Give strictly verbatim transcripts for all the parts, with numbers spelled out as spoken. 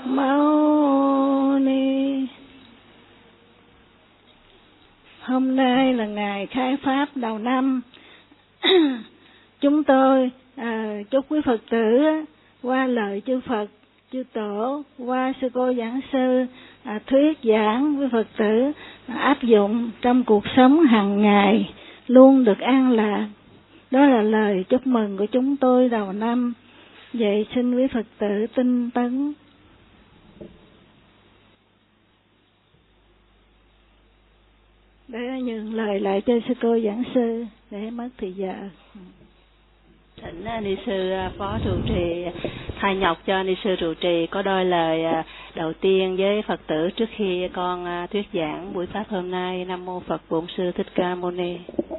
Mâu Ni. Hôm nay là ngày khai pháp đầu năm. Chúng tôi à, chúc quý Phật tử qua lời chư Phật, chư Tổ, qua sư cô giảng sư à, thuyết giảng với Phật tử à, áp dụng trong cuộc sống hàng ngày luôn được an lạc. Đó là lời chúc mừng của chúng tôi đầu năm. Vậy xin quý Phật tử tinh tấn. Để nhường lời lại cho sư cô giảng sư để mất thời giờ. Thỉnh ni sư phó trụ trì thay nhọc cho ni sư trụ trì có đôi lời đầu tiên với Phật tử trước khi con thuyết giảng buổi pháp hôm nay. Nam mô Phật Bổn Sư Thích Ca Mâu Ni.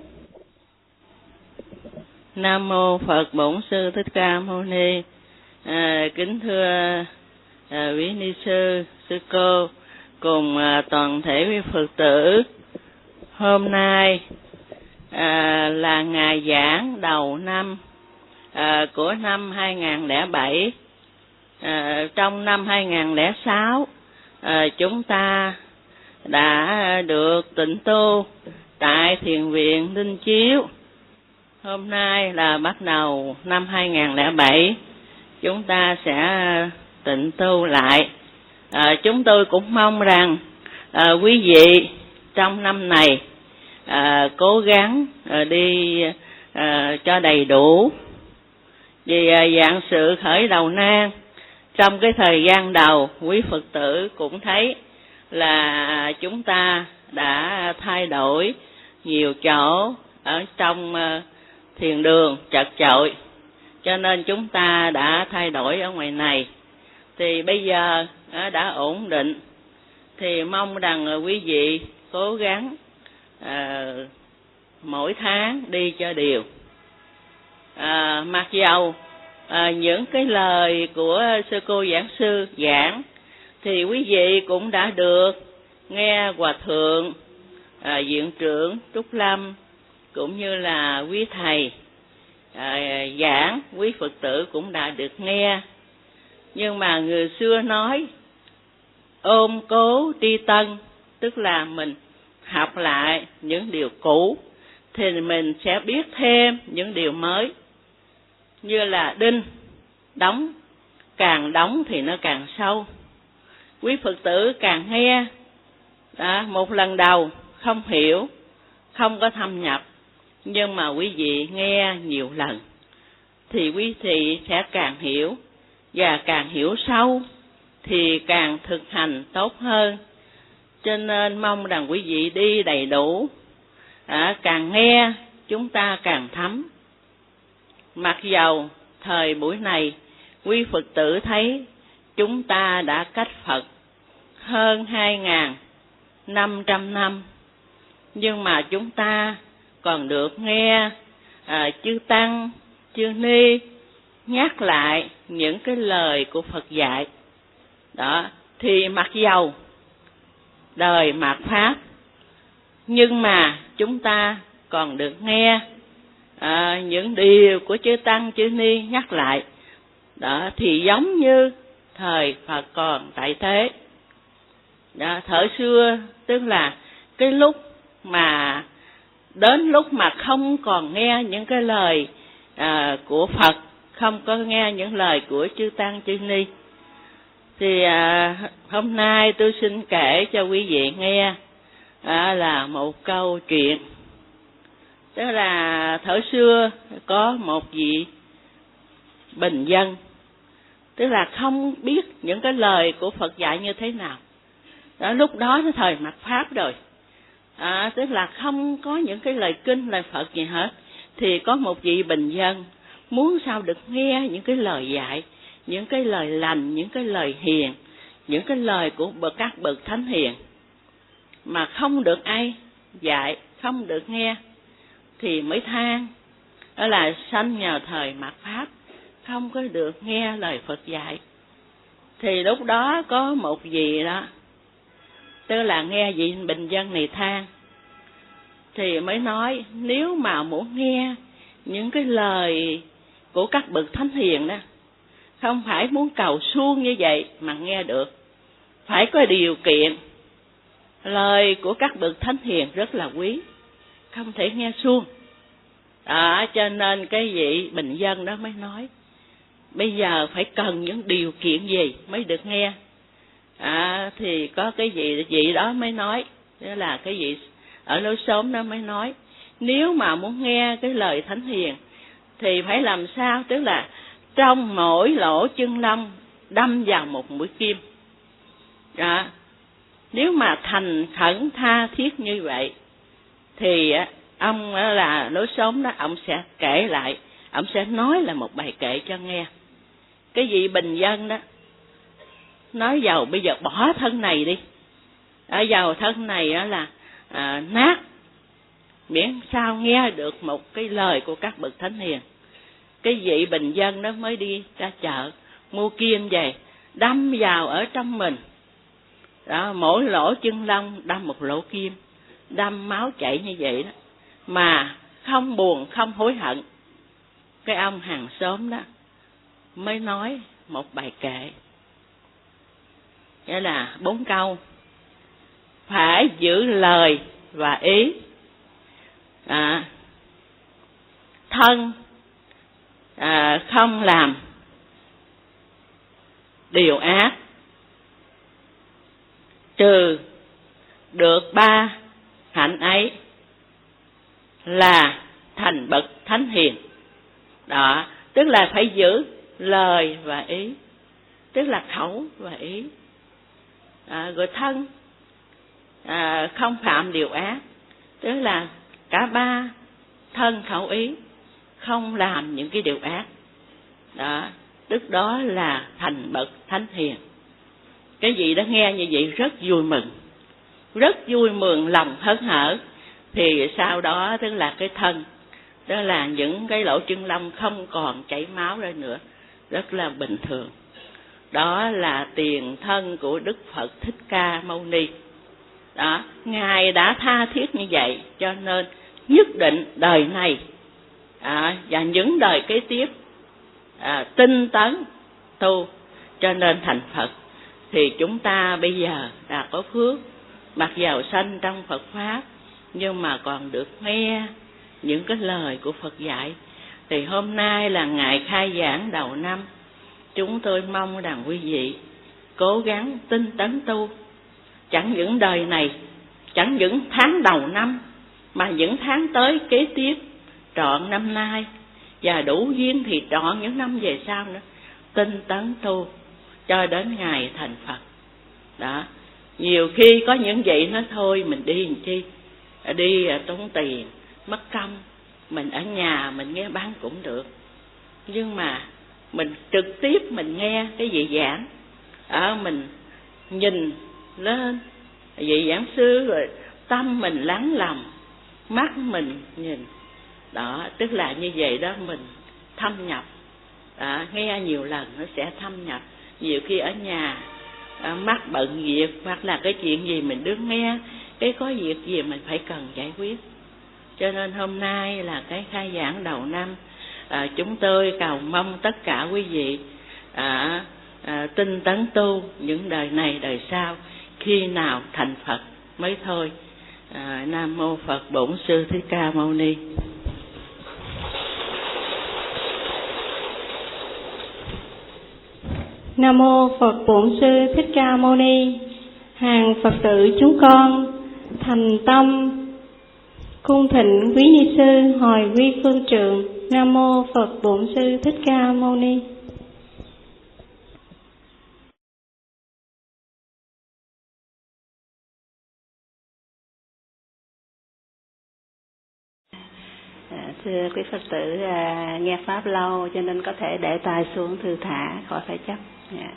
Nam mô Phật Bổn Sư Thích Ca Mâu Ni. À, kính thưa à, quý ni sư, sư cô cùng à, toàn thể quý Phật tử. Hôm nay à, là ngày giảng đầu năm à, của năm hai nghìn lẻ bảy. À, trong năm hai nghìn lẻ sáu à, chúng ta đã được tịnh tu tại Thiền viện Linh Chiếu. Hôm nay là bắt đầu năm hai nghìn lẻ bảy, chúng ta sẽ tịnh tu lại. À, chúng tôi cũng mong rằng à, quý vị trong năm này à, cố gắng à, đi à, cho đầy đủ. Vì à, dạng sự khởi đầu nan, trong cái thời gian đầu, quý Phật tử cũng thấy là chúng ta đã thay đổi nhiều chỗ ở trong à, thiền đường chật chội, cho nên chúng ta đã thay đổi ở ngoài này. Thì bây giờ à, đã ổn định, thì mong rằng à, quý vị cố gắng à, mỗi tháng đi cho đều. À, mặc dầu à, những cái lời của sư cô giảng sư giảng thì quý vị cũng đã được nghe Hòa Thượng à, Viện trưởng Trúc Lâm cũng như là quý thầy à, giảng, quý Phật tử cũng đã được nghe. Nhưng mà người xưa nói ôm cố tri tân, tức là mình học lại những điều cũ thì mình sẽ biết thêm những điều mới. Như là đinh đóng, càng đóng thì nó càng sâu. Quý Phật tử càng nghe đó, một lần đầu không hiểu, không có thâm nhập, nhưng mà quý vị nghe nhiều lần thì quý vị sẽ càng hiểu, và càng hiểu sâu thì càng thực hành tốt hơn. Cho nên mong rằng quý vị đi đầy đủ, à, càng nghe chúng ta càng thấm. Mặc dầu thời buổi này quý Phật tử thấy chúng ta đã cách Phật hơn hai nghìn năm trăm năm, nhưng mà chúng ta còn được nghe à, chư Tăng, chư Ni nhắc lại những cái lời của Phật dạy. Đó, thì mặc dầu đời mạt Pháp, nhưng mà chúng ta còn được nghe à, những điều của chư Tăng, chư Ni nhắc lại. Đó, thì giống như thời Phật còn tại thế. Đó, thời xưa tức là cái lúc mà đến lúc mà không còn nghe những cái lời à, của Phật, không có nghe những lời của chư Tăng, chư Ni. Thì à, hôm nay tôi xin kể cho quý vị nghe à, là một câu chuyện. Tức là thời xưa có một vị bình dân, tức là không biết những cái lời của Phật dạy như thế nào. Đó, lúc đó nó thời mạt Pháp rồi, à, tức là không có những cái lời kinh, lời Phật gì hết. Thì có một vị bình dân muốn sao được nghe những cái lời dạy, những cái lời lành, những cái lời hiền, những cái lời của bậc các bậc thánh hiền, mà không được ai dạy, không được nghe, thì mới than. Đó là sanh nhờ thời mạt Pháp, không có được nghe lời Phật dạy. Thì lúc đó có một vị đó, tức là nghe vị bình dân này than, thì mới nói nếu mà muốn nghe những cái lời của các bậc thánh hiền đó, không phải muốn cầu suông như vậy mà nghe được, phải có điều kiện. Lời của các bậc thánh hiền rất là quý, không thể nghe suông. Đó, cho nên cái vị bình dân đó mới nói, bây giờ phải cần những điều kiện gì mới được nghe. À, thì có cái vị vị đó mới nói, đó là cái vị ở lối xóm đó mới nói, nếu mà muốn nghe cái lời thánh hiền thì phải làm sao, tức là trong mỗi lỗ chân lông đâm vào một mũi kim. Đó, nếu mà thành khẩn tha thiết như vậy thì ông là lối xóm đó, ông sẽ kể lại, ông sẽ nói là một bài kệ cho nghe. Cái vị bình dân đó nói giàu bây giờ bỏ thân này đi, ở giàu thân này đó là à, nát, miễn sao nghe được một cái lời của các bậc thánh hiền. Cái vị bình dân đó mới đi ra chợ mua kim về đâm vào ở trong mình. Đó, mỗi lỗ chân lông đâm một lỗ kim, đâm máu chảy như vậy đó, mà không buồn không hối hận. Cái ông hàng xóm đó mới nói một bài kệ, nghĩa là bốn câu: phải giữ lời và ý, à, thân à, không làm điều ác, trừ được ba hạnh ấy là thành bậc thánh hiền. Đó, tức là phải giữ lời và ý, tức là khẩu và ý. À, rồi thân à, không phạm điều ác, tức là cả ba, thân khẩu ý, không làm những cái điều ác. Đó, tức đó là thành bậc thánh hiền. Cái gì đó nghe như vậy rất vui mừng, rất vui mừng, lòng hớn hở. Thì sau đó tức là cái thân, đó là những cái lỗ chân lông không còn chảy máu ra nữa, rất là bình thường. Đó là tiền thân của Đức Phật Thích Ca Mâu Ni. Đó, Ngài đã tha thiết như vậy, cho nên nhất định đời này à, và những đời kế tiếp à, tinh tấn tu cho nên thành Phật. Thì chúng ta bây giờ đã có phước, mặc dầu sanh trong Phật Pháp, nhưng mà còn được nghe những cái lời của Phật dạy. Thì hôm nay là ngày khai giảng đầu năm, chúng tôi mong rằng quý vị cố gắng tinh tấn tu, chẳng những đời này, chẳng những tháng đầu năm, mà những tháng tới kế tiếp, trọn năm nay, và đủ duyên thì trọn những năm về sau nữa, tinh tấn tu cho đến ngày thành Phật. Đó, nhiều khi có những vậy nói thôi mình đi làm chi, đi tốn tiền, mất công, mình ở nhà mình nghe băng cũng được. Nhưng mà mình trực tiếp mình nghe cái vị giảng, ở mình nhìn lên vị giảng sư, rồi tâm mình lắng lòng, mắt mình nhìn. Đó, tức là như vậy đó, mình thâm nhập. Đó, nghe nhiều lần nó sẽ thâm nhập. Nhiều khi ở nhà à, mắc bận việc, hoặc là cái chuyện gì mình đứng nghe, cái có việc gì mình phải cần giải quyết. Cho nên hôm nay là cái khai giảng đầu năm, à, chúng tôi cầu mong tất cả quý vị à, à, tinh tấn tu những đời này đời sau, khi nào thành Phật mới thôi. à, Nam mô Phật Bổn Sư Thích Ca Mâu Ni. Nam mô Phật Bổn Sư Thích Ca Mâu Ni. Hàng Phật tử chúng con thành tâm cung thỉnh quý ni sư hồi quy phương trượng. Nam mô Phật Bổn Sư Thích Ca Mâu Ni. Thưa quý Phật tử, à, nghe Pháp lâu cho nên có thể để tay xuống thư thả, khỏi phải chấp. Yeah.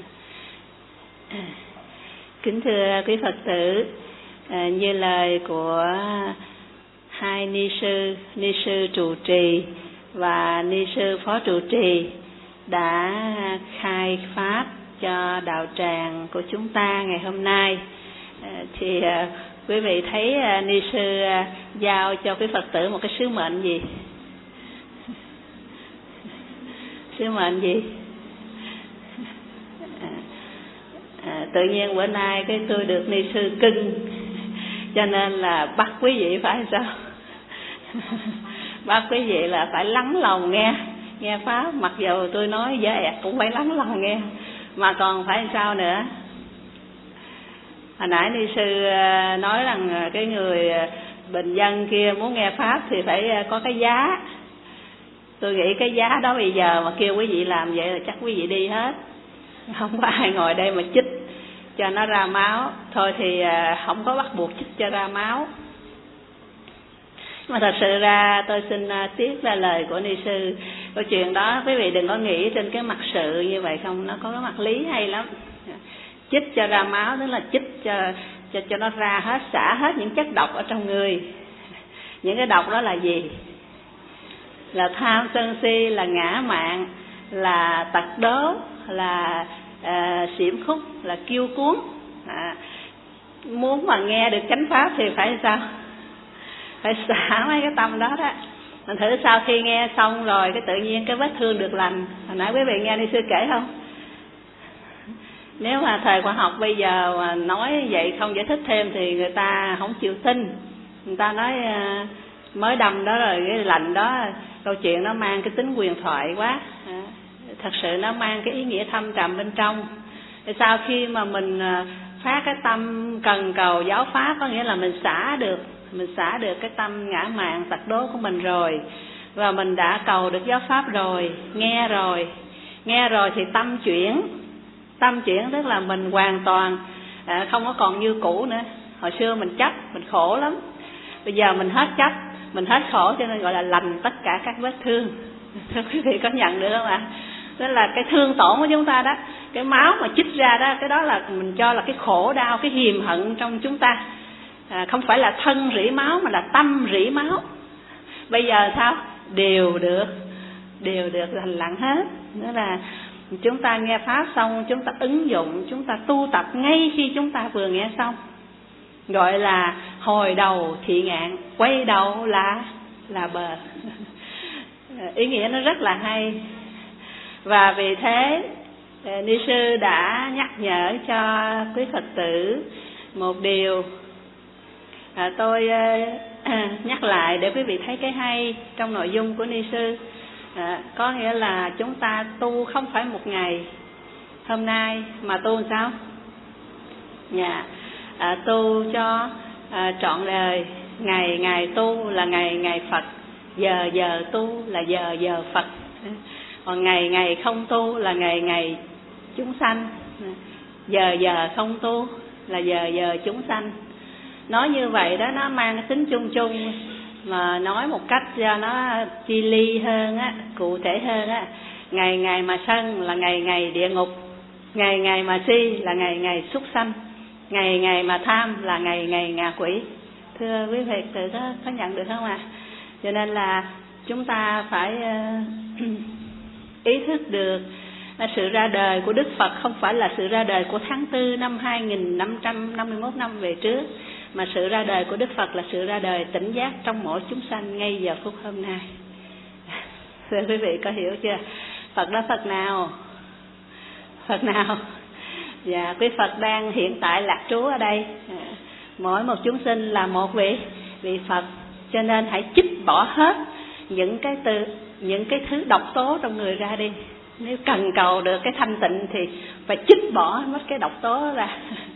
Kính thưa quý Phật tử, à, như lời của hai ni sư, ni sư trụ trì và ni sư phó trụ trì đã khai Pháp cho đạo tràng của chúng ta ngày hôm nay, à, thì à, quý vị thấy uh, ni sư uh, giao cho quý Phật tử một cái sứ mệnh gì? Sứ mệnh gì? tự nhiên bữa nay cái tôi được ni sư cưng, cho nên là bắt quý vị phải sao? Bắt quý vị là phải lắng lòng nghe nghe pháp, mặc dù tôi nói dễ ẹt cũng phải lắng lòng nghe, mà còn phải sao nữa? Hồi nãy ni sư nói rằng cái người bình dân kia muốn nghe pháp thì phải có cái giá. Tôi nghĩ cái giá đó bây giờ mà kêu quý vị làm vậy là chắc quý vị đi hết, không có ai ngồi đây mà chích cho nó ra máu. Thôi thì không có bắt buộc chích cho ra máu. Mà thật sự ra tôi xin tiếc ra lời của ni sư. Câu chuyện đó quý vị đừng có nghĩ trên cái mặt sự như vậy không, nó có cái mặt lý hay lắm. Chích cho ra máu tức là chích cho cho cho nó ra hết, xả hết những chất độc ở trong người. Những cái độc đó là gì? Là tham sân si, là ngã mạn, là tật đố, là à, xiểm khúc, là kiêu cuốn. À, muốn mà nghe được chánh pháp thì phải sao? Phải xả mấy cái tâm đó đó. Mình thử sau khi nghe xong rồi cái tự nhiên cái vết thương được lành. Hồi nãy quý vị nghe ni sư kể không? Nếu mà thời khoa học bây giờ mà nói vậy không giải thích thêm thì người ta không chịu tin. Người ta nói mới đâm đó rồi cái lành đó, câu chuyện nó mang cái tính huyền thoại quá. Thật sự nó mang cái ý nghĩa thâm trầm bên trong. Thì sau khi mà mình phát cái tâm cần cầu giáo pháp, có nghĩa là mình xả được mình xả được cái tâm ngã mạn tật đố của mình rồi, và mình đã cầu được giáo pháp rồi, nghe rồi nghe rồi thì tâm chuyển. Tâm chuyển tức là mình hoàn toàn à, không có còn như cũ nữa. Hồi xưa mình chấp, mình khổ lắm. Bây giờ mình hết chấp, mình hết khổ, cho nên gọi là lành tất cả các vết thương. Thưa quý vị có nhận được không ạ? Đó là cái thương tổn của chúng ta đó, cái máu mà chích ra đó, cái đó là mình cho là cái khổ đau, cái hiềm hận trong chúng ta. À, không phải là thân rỉ máu mà là tâm rỉ máu. Bây giờ sao? Đều được, đều được lành lặn hết. Đó là chúng ta nghe pháp xong, chúng ta ứng dụng, chúng ta tu tập ngay khi chúng ta vừa nghe xong. Gọi là hồi đầu thị ngạn, quay đầu là là bờ. Ý nghĩa nó rất là hay. Và vì thế ni sư đã nhắc nhở cho quý Phật tử một điều. À, tôi à, nhắc lại để quý vị thấy cái hay trong nội dung của ni sư. À, có nghĩa là chúng ta tu không phải một ngày hôm nay mà tu làm sao? Dạ, à, tu cho à, trọn đời. Ngày ngày tu là ngày ngày Phật, giờ giờ tu là giờ giờ Phật. Còn ngày ngày không tu là ngày ngày chúng sanh, giờ giờ không tu là giờ giờ chúng sanh. Nói như vậy đó, nó mang cái tính chung chung, mà nói một cách cho nó chi ly hơn á, cụ thể hơn á. Ngày ngày mà sân là ngày ngày địa ngục, ngày ngày mà si là ngày ngày súc sanh, ngày ngày mà tham là ngày ngày ngạ quỷ. Thưa quý vị tự có, có nhận được không ạ? À? Cho nên là chúng ta phải uh, ý thức được là sự ra đời của Đức Phật không phải là sự ra đời của tháng tư năm hai nghìn năm trăm năm mươi mốt năm về trước, mà sự ra đời của Đức Phật là sự ra đời tỉnh giác trong mỗi chúng sanh ngay giờ phút hôm nay. Thưa quý vị có hiểu chưa? Phật đó Phật nào? Phật nào? Dạ, quý Phật đang hiện tại lạc trú ở đây. Mỗi một chúng sinh là một vị vị Phật, cho nên hãy chích bỏ hết những cái từ những cái thứ độc tố trong người ra đi. Nếu cần cầu được cái thanh tịnh thì phải chích bỏ mất cái độc tố ra.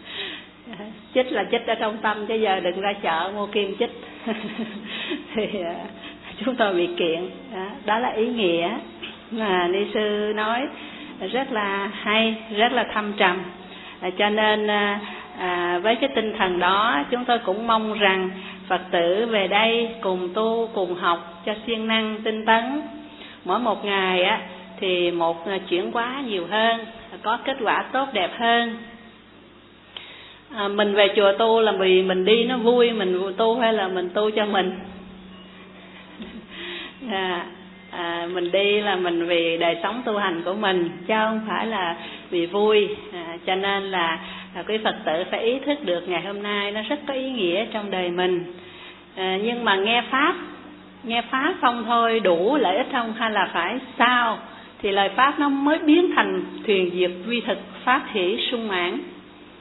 Chích là chích ở trong tâm, chứ giờ đừng ra chợ mua kim chích. Thì chúng tôi bị kiện. Đó, đó là ý nghĩa mà ni sư nói rất là hay, rất là thâm trầm. À, cho nên à, với cái tinh thần đó, chúng tôi cũng mong rằng Phật tử về đây cùng tu, cùng học cho siêng năng tinh tấn. Mỗi một ngày á thì một chuyển hóa nhiều hơn, có kết quả tốt đẹp hơn. À, mình về chùa tu là vì mình đi nó vui, mình tu hay là mình tu cho mình? À, à, mình đi là mình vì đời sống tu hành của mình, chứ không phải là vì vui. À, cho nên là à, quý Phật tử phải ý thức được ngày hôm nay nó rất có ý nghĩa trong đời mình. À, nhưng mà nghe pháp, nghe pháp không thôi đủ lợi ích không, hay là phải sao thì lời pháp nó mới biến thành thuyền diệt vi thực pháp hỷ sung mãn.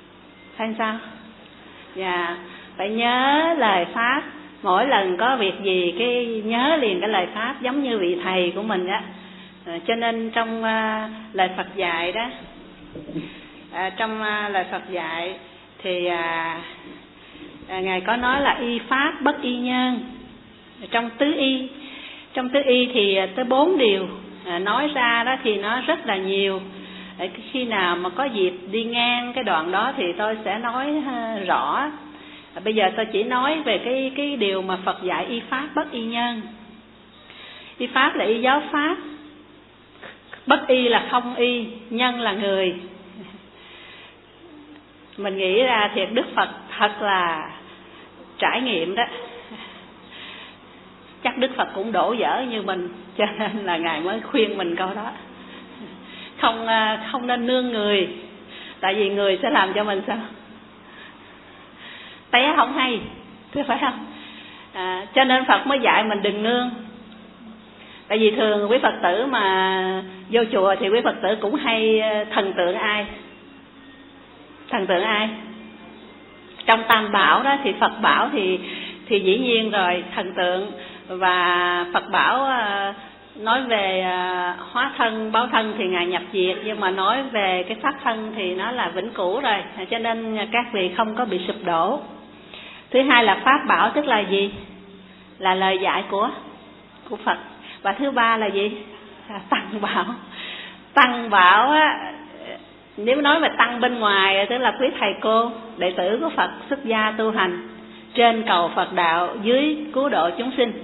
Thấy sao? Dạ, phải nhớ lời Pháp. Mỗi lần có việc gì cái nhớ liền cái lời Pháp, giống như vị thầy của mình á. À, cho nên trong uh, lời Phật dạy đó, à, trong uh, lời Phật dạy thì uh, à, Ngài có nói là y Pháp bất y nhân. Trong tứ y, trong tứ y thì tới bốn điều, à, nói ra đó thì nó rất là nhiều. À, khi nào mà có dịp đi ngang cái đoạn đó thì tôi sẽ nói uh, rõ. À, bây giờ tôi chỉ nói về cái cái điều mà Phật dạy y Pháp bất y nhân. Y Pháp là y giáo Pháp, bất y là không y, nhân là người. Mình nghĩ ra thiệt Đức Phật thật là trải nghiệm đó. Chắc Đức Phật cũng đổ vỡ như mình, cho nên là Ngài mới khuyên mình câu đó. Không không nên nương người, tại vì người sẽ làm cho mình sao? Té không hay, thế phải không? À, cho nên Phật mới dạy mình đừng nương. Tại vì thường quý Phật tử mà vô chùa thì quý Phật tử cũng hay thần tượng ai? Thần tượng ai? Trong Tam Bảo đó thì Phật bảo thì thì dĩ nhiên rồi, thần tượng. Và Phật bảo nói về hóa thân, báo thân thì Ngài nhập diệt, nhưng mà nói về cái pháp thân thì nó là vĩnh cửu rồi, cho nên các vị không có bị sụp đổ. Thứ hai là pháp bảo, tức là gì? Là lời dạy của của Phật. Và thứ ba là gì? Là tăng bảo. Tăng bảo á, nếu nói về tăng bên ngoài tức là quý thầy cô, đệ tử của Phật xuất gia tu hành, trên cầu Phật đạo, dưới cứu độ chúng sinh.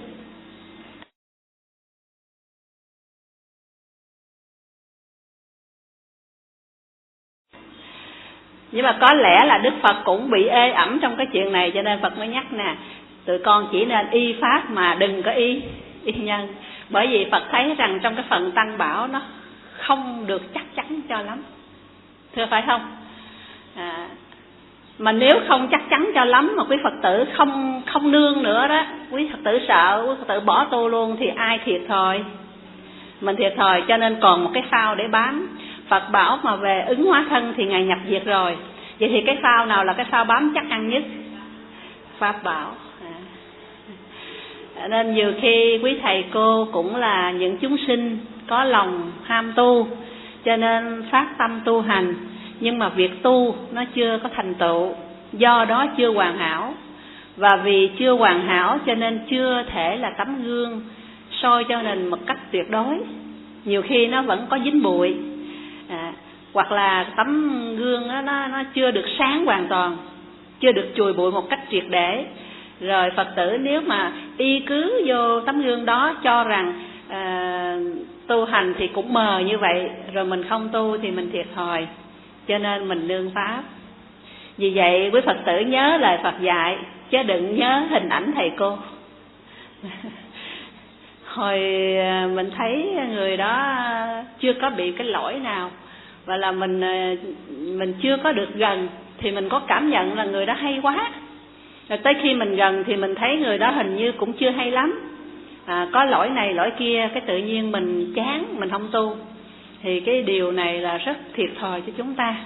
Nhưng mà có lẽ là Đức Phật cũng bị ê ẩm trong cái chuyện này, cho nên Phật mới nhắc nè, tụi con chỉ nên y Pháp mà đừng có y y nhân. Bởi vì Phật thấy rằng trong cái phần tăng bảo nó không được chắc chắn cho lắm, thưa phải không? À, mà nếu không chắc chắn cho lắm mà quý Phật tử không không nương nữa đó, quý Phật tử sợ, quý Phật tử bỏ tu luôn thì ai thiệt thòi? Mình thiệt thòi. Cho nên còn một cái phao để bám. Phật bảo mà về ứng hóa thân thì Ngài nhập diệt rồi. Vậy thì cái phao nào là cái phao bám chắc ăn nhất? Pháp bảo. À. Nên nhiều khi quý thầy cô cũng là những chúng sinh có lòng ham tu, cho nên phát tâm tu hành, nhưng mà việc tu nó chưa có thành tựu, do đó chưa hoàn hảo. Và vì chưa hoàn hảo cho nên chưa thể là tấm gương soi cho mình một cách tuyệt đối. Nhiều khi nó vẫn có dính bụi, à, hoặc là tấm gương đó, nó, nó chưa được sáng hoàn toàn, chưa được chùi bụi một cách triệt để. Rồi Phật tử nếu mà y cứ vô tấm gương đó cho rằng à, tu hành thì cũng mờ như vậy, rồi mình không tu thì mình thiệt thòi. Cho nên mình nương Pháp. Vì vậy quý Phật tử nhớ lời Phật dạy, chứ đừng nhớ hình ảnh thầy cô. Hồi mình thấy người đó chưa có bị cái lỗi nào, và là mình mình chưa có được gần, thì mình có cảm nhận là người đó hay quá. Rồi tới khi mình gần thì mình thấy người đó hình như cũng chưa hay lắm, à, có lỗi này lỗi kia, cái tự nhiên mình chán, mình không tu. Thì cái điều này là rất thiệt thòi cho chúng ta.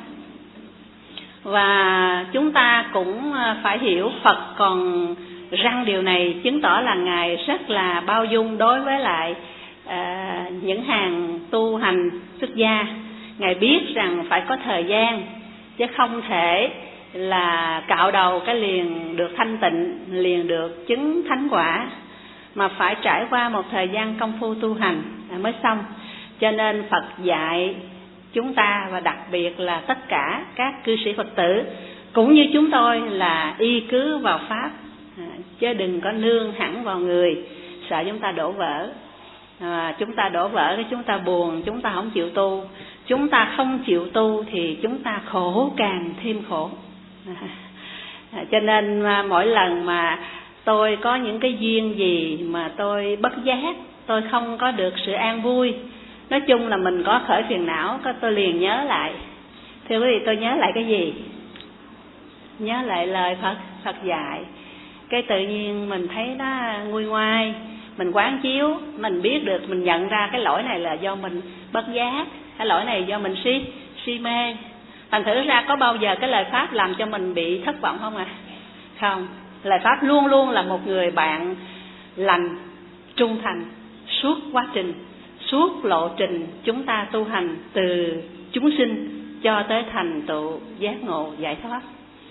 Và chúng ta cũng phải hiểu Phật còn răng điều này, chứng tỏ là Ngài rất là bao dung đối với lại à, những hàng tu hành xuất gia. Ngài biết rằng phải có thời gian, chứ không thể là cạo đầu cái liền được thanh tịnh, liền được chứng thánh quả, mà phải trải qua một thời gian công phu tu hành mới xong. Cho nên Phật dạy chúng ta, và đặc biệt là tất cả các cư sĩ Phật tử cũng như chúng tôi, là y cứ vào Pháp, chứ đừng có nương hẳn vào người, sợ chúng ta đổ vỡ. À, chúng ta đổ vỡ cái chúng ta buồn, chúng ta không chịu tu. Chúng ta không chịu tu thì chúng ta khổ càng thêm khổ. À, cho nên mà mỗi lần mà tôi có những cái duyên gì mà tôi bất giác, tôi không có được sự an vui, nói chung là mình có khởi phiền não, tôi liền nhớ lại. Thưa quý vị, tôi nhớ lại cái gì? Nhớ lại lời Phật Phật dạy. Cái tự nhiên mình thấy nó nguôi ngoai, mình quán chiếu, mình biết được, mình nhận ra cái lỗi này là do mình bất giác, cái lỗi này do mình si si mê. Thành thử ra có bao giờ cái lời Pháp làm cho mình bị thất vọng không ạ? À? Không, lời Pháp luôn luôn là một người bạn lành, trung thành suốt quá trình, suốt lộ trình chúng ta tu hành từ chúng sinh cho tới thành tựu giác ngộ giải thoát.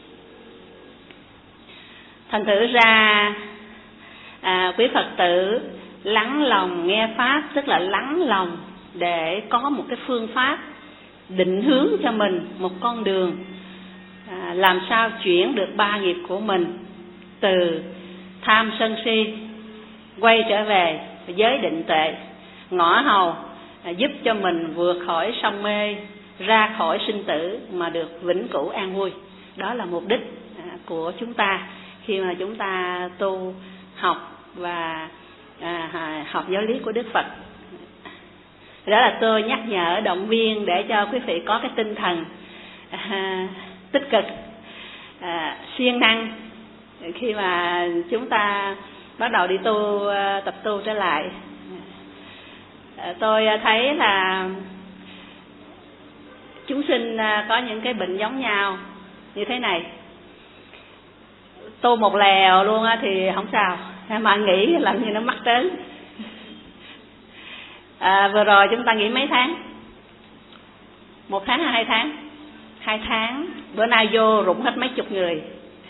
Thành thử ra à, quý Phật tử lắng lòng nghe Pháp, tức là lắng lòng để có một cái phương pháp định hướng cho mình một con đường à, làm sao chuyển được ba nghiệp của mình từ tham sân si quay trở về giới định tuệ, ngõ hầu à, giúp cho mình vượt khỏi sông mê, ra khỏi sinh tử mà được vĩnh cửu an vui. Đó là mục đích à, của chúng ta khi mà chúng ta tu học và à, học giáo lý của Đức Phật. Đó là tôi nhắc nhở, động viên để cho quý vị có cái tinh thần à, tích cực, à, siêng năng khi mà chúng ta bắt đầu đi tu, tập tu trở lại. À, tôi thấy là chúng sinh có những cái bệnh giống nhau như thế này. Tu một lèo luôn thì không sao, mà nghĩ làm như nó mắc trớn. À, vừa rồi chúng ta nghỉ mấy tháng? Một tháng hay hai tháng? Hai tháng. Bữa nay vô rụng hết mấy chục người.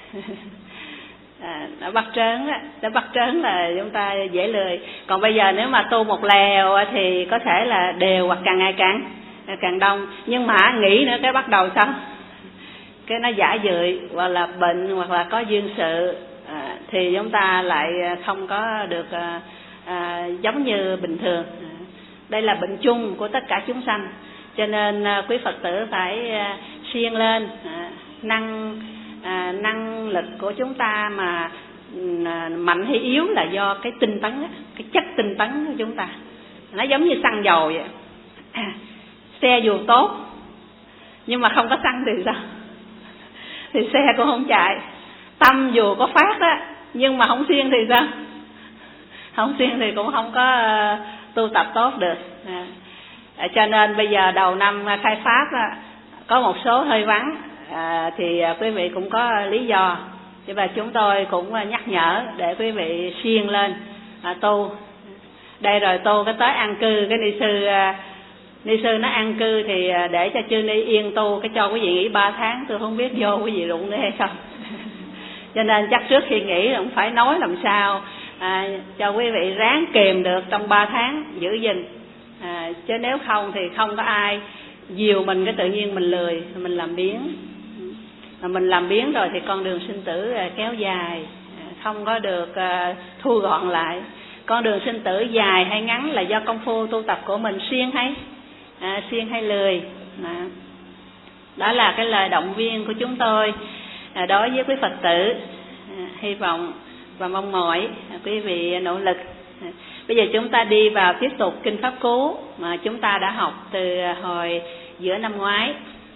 À, đã bắt trớn đó, đã bắt trớn là chúng ta dễ lười. Còn bây giờ nếu mà tu một lèo thì có thể là đều hoặc càng ngày càng càng đông. Nhưng mà nghĩ nữa cái bắt đầu sao? Cái nó giả dưỡi hoặc là bệnh hoặc là có duyên sự à, thì chúng ta lại không có được à, à, giống như bình thường. Đây là bệnh chung của tất cả chúng sanh, cho nên quý Phật tử phải siêng lên. Năng à, năng lực của chúng ta mà à, mạnh hay yếu là do cái tinh tấn, cái chất tinh tấn của chúng ta. Nó giống như xăng dầu vậy. À, xe dù tốt nhưng mà không có xăng thì sao? Thì xe cũng không chạy. Tâm dù có phát á nhưng mà không siêng thì sao? Không siêng thì cũng không có uh, tu tập tốt được. À, cho nên bây giờ đầu năm khai pháp á, có một số hơi vắng à, thì quý vị cũng có lý do, nhưng mà chúng tôi cũng nhắc nhở để quý vị siêng lên à, tu. Đây rồi tu cái tới an cư, cái ni sư à, ni sư nó an cư thì để cho chư ni yên tu, cái cho quý vị nghỉ ba tháng, tôi không biết vô quý vị rụng nữa hay không. Cho nên chắc trước khi nghỉ cũng phải nói làm sao à, cho quý vị ráng kìm được trong ba tháng giữ gìn. À, chứ nếu không thì không có ai dìu mình, cái tự nhiên mình lười, mình làm biếng. Mà mình làm biếng rồi thì con đường sinh tử kéo dài, không có được uh, thu gọn lại. Con đường sinh tử dài hay ngắn là do công phu tu tập của mình siêng hay à, siêng hay lười. À, đó là cái lời động viên của chúng tôi à, đối với quý Phật tử. À, hy vọng và mong mỏi à, quý vị nỗ lực. À, bây giờ chúng ta đi vào tiếp tục kinh Pháp Cú mà chúng ta đã học từ hồi giữa năm ngoái.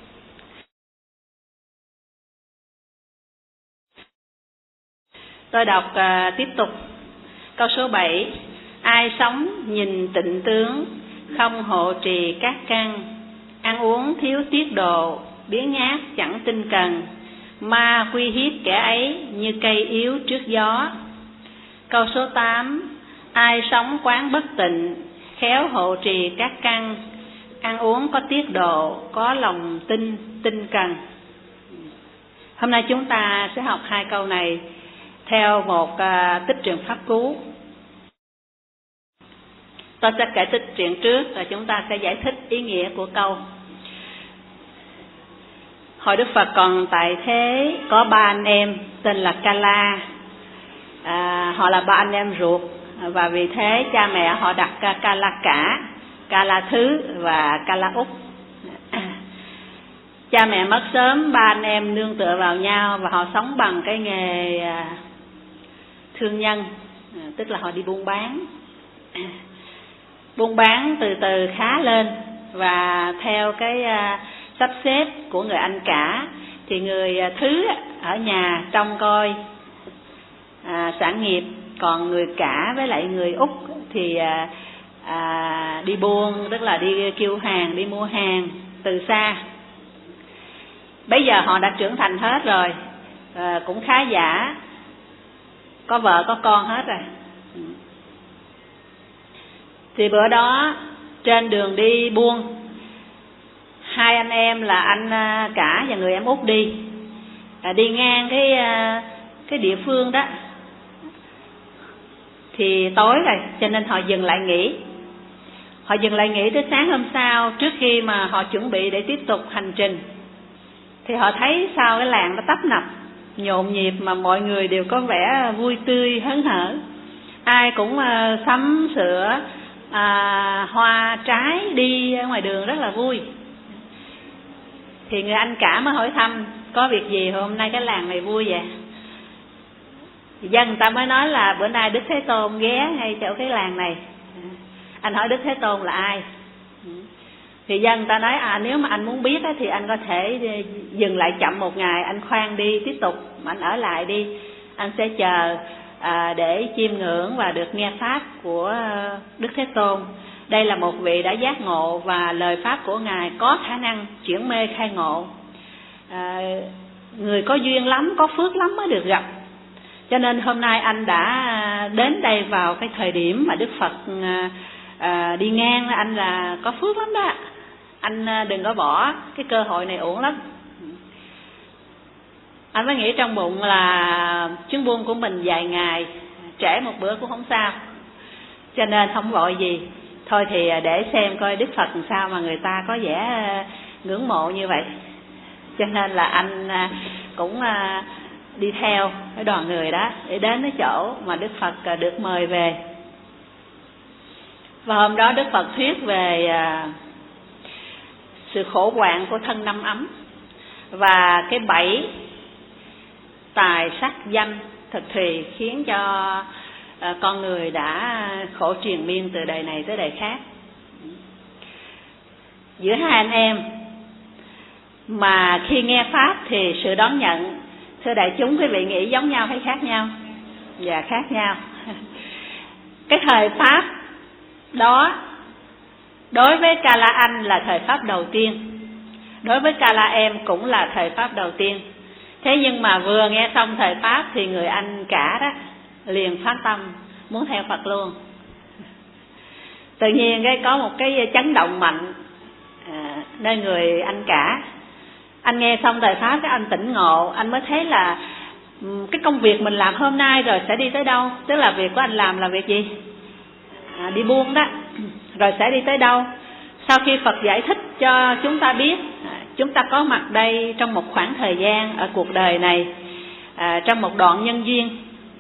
Tôi đọc uh, tiếp tục câu số bảy. Ai sống nhìn tịnh tướng, không hộ trì các căn, ăn uống thiếu tiết độ, biếng nhác chẳng tinh cần, ma quy hiếp kẻ ấy như cây yếu trước gió. Câu số tám. Ai sống quán bất tịnh, khéo hộ trì các căn, ăn uống có tiết độ, có lòng tin, tinh cần. Hôm nay chúng ta sẽ học hai câu này theo một uh, tích truyện Pháp Cú. Tôi sẽ kể tích truyện trước rồi chúng ta sẽ giải thích ý nghĩa của câu. Hồi Đức Phật còn tại thế có ba anh em tên là Kala, à, họ là ba anh em ruột, và vì thế cha mẹ họ đặt Kala cả, Kala thứ và Kala út. Cha mẹ mất sớm, ba anh em nương tựa vào nhau và họ sống bằng cái nghề thương nhân, tức là họ đi buôn bán. Buôn bán từ từ khá lên, và theo cái sắp xếp của người anh cả thì người thứ ở nhà trông coi à, sản nghiệp, còn người cả với lại người út thì à, à, đi buôn, tức là đi kêu hàng, đi mua hàng từ xa. Bây giờ họ đã trưởng thành hết rồi, à, cũng khá giả, có vợ có con hết rồi. Thì bữa đó trên đường đi buôn, hai anh em là anh cả và người em út đi, à, đi ngang cái cái địa phương đó, thì tối rồi cho nên họ dừng lại nghỉ. Họ dừng lại nghỉ tới sáng hôm sau, trước khi mà họ chuẩn bị để tiếp tục hành trình. Thì họ thấy sao cái làng nó tấp nập, nhộn nhịp mà mọi người đều có vẻ vui tươi hớn hở. Ai cũng uh, sắm sửa uh, hoa trái đi ở ngoài đường rất là vui. Thì người anh cả mới hỏi thăm có việc gì hôm nay cái làng này vui vậy? Dân người ta mới nói là bữa nay Đức Thế Tôn ghé ngay chỗ cái làng này. Anh hỏi Đức Thế Tôn là ai? Thì dân người ta nói à nếu mà anh muốn biết thì anh có thể dừng lại chậm một ngày, anh khoan đi tiếp tục, mà anh ở lại đi, anh sẽ chờ à, để chiêm ngưỡng và được nghe pháp của Đức Thế Tôn. Đây là một vị đã giác ngộ và lời pháp của ngài có khả năng chuyển mê khai ngộ. À, người có duyên lắm, có phước lắm mới được gặp. Cho nên hôm nay anh đã đến đây vào cái thời điểm mà Đức Phật à, đi ngang, anh là có phước lắm đó. Anh đừng có bỏ cái cơ hội này, uổng lắm. Anh mới nghĩ trong bụng là chuyến buôn của mình vài ngày, trễ một bữa cũng không sao, cho nên không vội gì. Thôi thì để xem coi Đức Phật làm sao mà người ta có vẻ ngưỡng mộ như vậy. Cho nên là anh cũng đi theo cái đoàn người đó để đến cái chỗ mà Đức Phật được mời về. Và hôm đó Đức Phật thuyết về sự khổ hoạn của thân năm ấm và cái bảy tài sắc danh thực thì khiến cho con người đã khổ triền miên từ đời này tới đời khác. Giữa hai anh em mà khi nghe pháp thì sự đón nhận, thưa đại chúng, quý vị nghĩ giống nhau hay khác nhau? Dạ khác nhau. Cái thời pháp đó đối với Ca La Anh là thời pháp đầu tiên, đối với Ca La Em cũng là thời pháp đầu tiên. Thế nhưng mà vừa nghe xong thời pháp thì người anh cả đó liền phát tâm muốn theo Phật luôn. Tự nhiên cái có một cái chấn động mạnh à, nơi người anh cả. Anh nghe xong thời pháp cái anh tỉnh ngộ, anh mới thấy là cái công việc mình làm hôm nay rồi sẽ đi tới đâu. Tức là việc của anh làm là việc gì? À, đi buôn đó. Rồi sẽ đi tới đâu? Sau khi Phật giải thích cho chúng ta biết, à, chúng ta có mặt đây trong một khoảng thời gian ở cuộc đời này, à, trong một đoạn nhân duyên,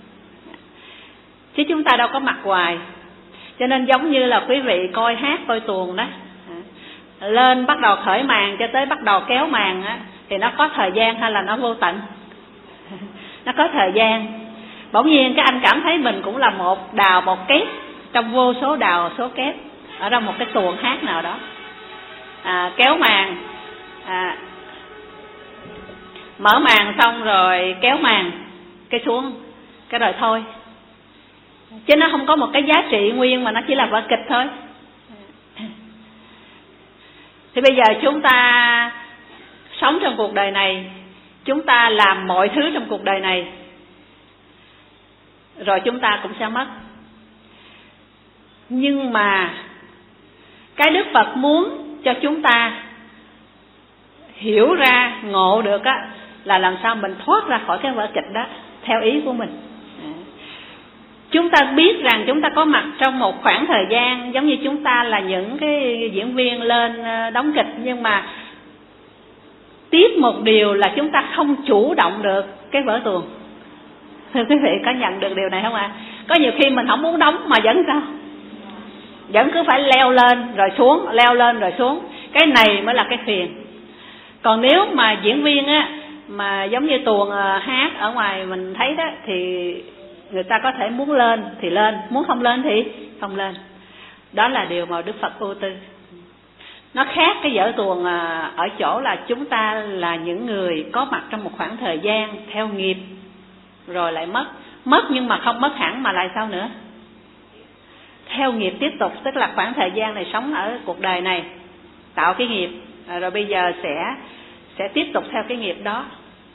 chứ chúng ta đâu có mặt hoài. Cho nên giống như là quý vị coi hát coi tuồng đó, à, lên bắt đầu khởi màn cho tới bắt đầu kéo màn á, thì nó có thời gian hay là nó vô tận? Nó có thời gian. Bỗng nhiên cái anh cảm thấy mình cũng là một đào một kép trong vô số đào số kép ở trong một cái tuồng hát nào đó. À, kéo màn, à, mở màn xong rồi kéo màn cái xuống, cái rồi thôi. Chứ nó không có một cái giá trị nguyên, mà nó chỉ là vở kịch thôi. Thì bây giờ chúng ta sống trong cuộc đời này, chúng ta làm mọi thứ trong cuộc đời này, rồi chúng ta cũng sẽ mất. Nhưng mà cái Đức Phật muốn cho chúng ta hiểu ra, ngộ được á, là làm sao mình thoát ra khỏi cái vở kịch đó theo ý của mình. Chúng ta biết rằng chúng ta có mặt trong một khoảng thời gian, giống như chúng ta là những cái diễn viên lên đóng kịch, nhưng mà tiếc một điều là chúng ta không chủ động được cái vở tuồng. Thưa quý vị có nhận được điều này không ạ? À? Có nhiều khi mình không muốn đóng mà vẫn sao? Vẫn cứ phải leo lên rồi xuống, leo lên rồi xuống. Cái này mới là cái phiền. Còn nếu mà diễn viên á, mà giống như tuồng hát ở ngoài mình thấy đó, thì người ta có thể muốn lên thì lên, muốn không lên thì không lên. Đó là điều mà Đức Phật ưu tư. Nó khác cái vở tuồng ở chỗ là chúng ta là những người có mặt trong một khoảng thời gian theo nghiệp, rồi lại mất. Mất nhưng mà không mất hẳn, mà lại sao nữa? Theo nghiệp tiếp tục, tức là khoảng thời gian này sống ở cuộc đời này tạo cái nghiệp, rồi bây giờ sẽ sẽ tiếp tục theo cái nghiệp đó.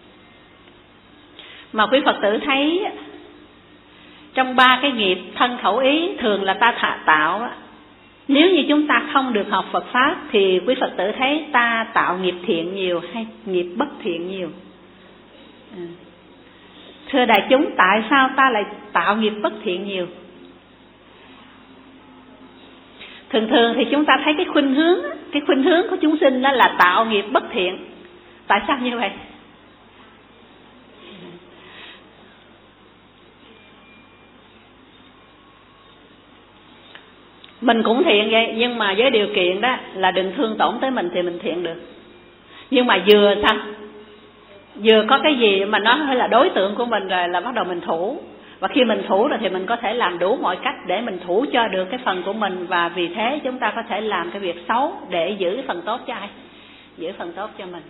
Mà quý Phật tử thấy trong ba cái nghiệp thân khẩu ý thường là ta thả tạo á. Nếu như chúng ta không được học Phật Pháp thì quý Phật tử thấy ta tạo nghiệp thiện nhiều hay nghiệp bất thiện nhiều? À. Thưa đại chúng, tại sao ta lại tạo nghiệp bất thiện nhiều? Thường thường thì chúng ta thấy cái khuynh hướng, cái khuynh hướng của chúng sinh đó là tạo nghiệp bất thiện. Tại sao như vậy? Mình cũng thiện vậy, nhưng mà với điều kiện đó là đừng thương tổn tới mình thì mình thiện được. Nhưng mà vừa sao? Vừa có cái gì mà nó hơi là đối tượng của mình rồi là bắt đầu mình thủ. Và khi mình thủ rồi thì mình có thể làm đủ mọi cách để mình thủ cho được cái phần của mình. Và vì thế chúng ta có thể làm cái việc xấu để giữ cái phần tốt cho ai? Giữ phần tốt cho mình.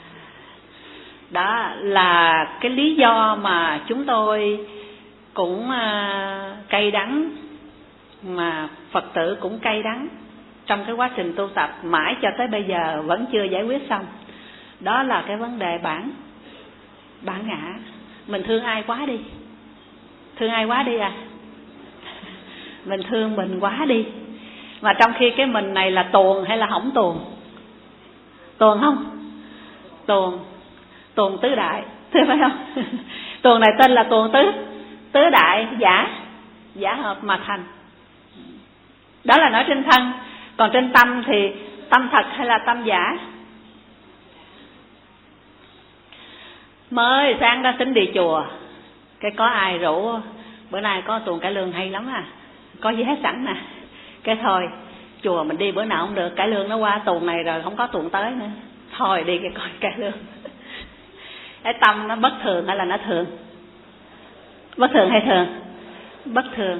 Đó là cái lý do mà chúng tôi cũng uh, cay đắng, mà Phật tử cũng cay đắng trong cái quá trình tu tập mãi cho tới bây giờ vẫn chưa giải quyết xong. Đó là cái vấn đề bản bản ngã. Mình thương ai quá đi, thương ai quá đi à mình thương mình quá đi. Mà trong khi cái mình này là tuồn hay là hỏng tuồn? Tuồn không? Tuồn, tuồn tứ đại, thưa phải không? Tuồn này tên là tuồn tứ, tứ đại giả, giả hợp mà thành. Đó là nói trên thân. Còn trên tâm thì tâm thật hay là tâm giả? Mới sáng đó tính đi chùa, cái có ai rủ bữa nay có tuồng cải lương hay lắm à, có vé sẵn nè. Cái thôi chùa mình đi bữa nào không được, cải lương nó qua tuồng này rồi không có tuồng tới nữa, thôi đi cái coi cải lương. Cái tâm nó bất thường hay là nó thường? Bất thường hay thường? Bất thường.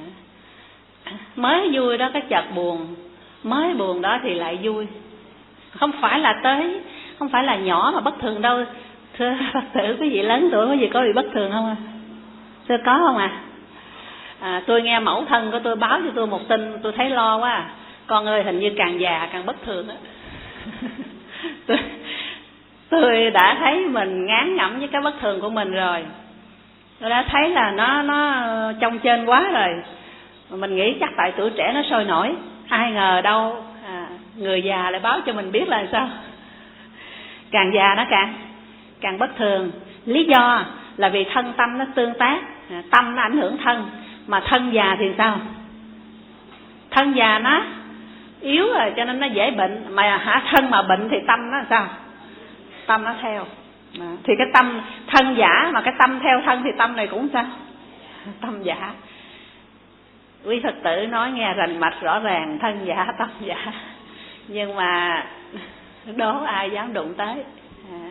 Mới vui đó cái chợt buồn, mới buồn đó thì lại vui. Không phải là tới, không phải là nhỏ mà bất thường đâu. Thưa Phật tử, quý vị lớn tuổi quý vị có bị bất thường không à? Thưa có không à? à tôi nghe mẫu thân của tôi báo cho tôi một tin, tôi thấy lo quá à. Con ơi, hình như càng già càng bất thường á. tôi, tôi đã thấy mình ngán ngẩm với cái bất thường của mình rồi. Tôi đã thấy là nó nó trong trên quá rồi. Mình nghĩ chắc tại tuổi trẻ nó sôi nổi, ai ngờ đâu à, người già lại báo cho mình biết là sao. Càng già nó càng càng bất thường. Lý do là vì thân tâm nó tương tác, tâm nó ảnh hưởng thân. Mà thân già thì sao? Thân già nó yếu rồi cho nên nó dễ bệnh. Mà hả, thân mà bệnh thì tâm nó sao? Tâm nó theo. Thì cái tâm thân giả mà cái tâm theo thân thì tâm này cũng sao? Tâm giả. Quý Phật tử nói nghe rành mạch rõ ràng, thân giả tâm giả, nhưng mà đố ai dám đụng tới. à.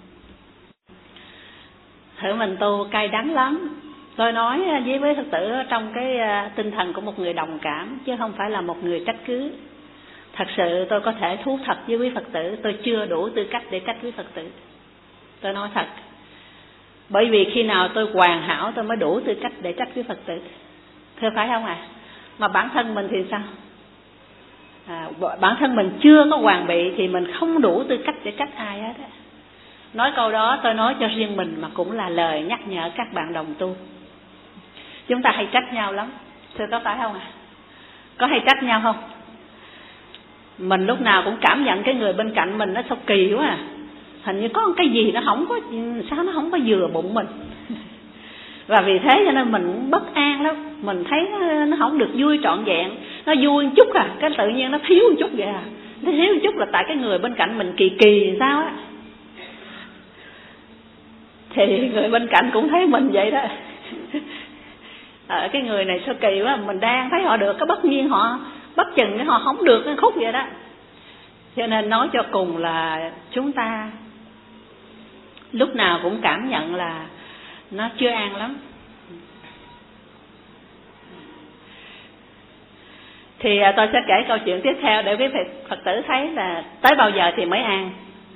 Thử mình tu cay đắng lắm. Tôi nói với quý Phật tử trong cái tinh thần của một người đồng cảm, chứ không phải là một người trách cứ. Thật sự tôi có thể thú thật với quý Phật tử, tôi chưa đủ tư cách để trách quý Phật tử. Tôi nói thật. Bởi vì khi nào tôi hoàn hảo tôi mới đủ tư cách để trách quý Phật tử. Thưa phải không à? Mà bản thân mình thì sao? À, bản thân mình chưa có hoàn bị thì mình không đủ tư cách để trách ai hết á. Nói câu đó tôi nói cho riêng mình mà cũng là lời nhắc nhở các bạn đồng tu. Chúng ta hay trách nhau lắm. Thưa có phải không à? Có hay trách nhau không? Mình lúc nào cũng cảm nhận cái người bên cạnh mình nó sao kỳ quá à. Hình như có cái gì nó không có, sao nó không có vừa bụng mình. Và vì thế cho nên mình bất an lắm. Mình thấy nó không được vui trọn vẹn. Nó vui một chút à, cái tự nhiên nó thiếu một chút vậy à. Nó thiếu một chút là tại cái người bên cạnh mình kỳ kỳ sao á. Thì người bên cạnh cũng thấy mình vậy đó. Ở cái người này sao kỳ quá, mình đang thấy họ được, cái bất nhiên họ bất chừng họ không được cái khúc vậy đó. Cho nên nói cho cùng là chúng ta lúc nào cũng cảm nhận là nó chưa an lắm. Thì tôi sẽ kể câu chuyện tiếp theo để quý Phật tử thấy là tới bao giờ thì mới an.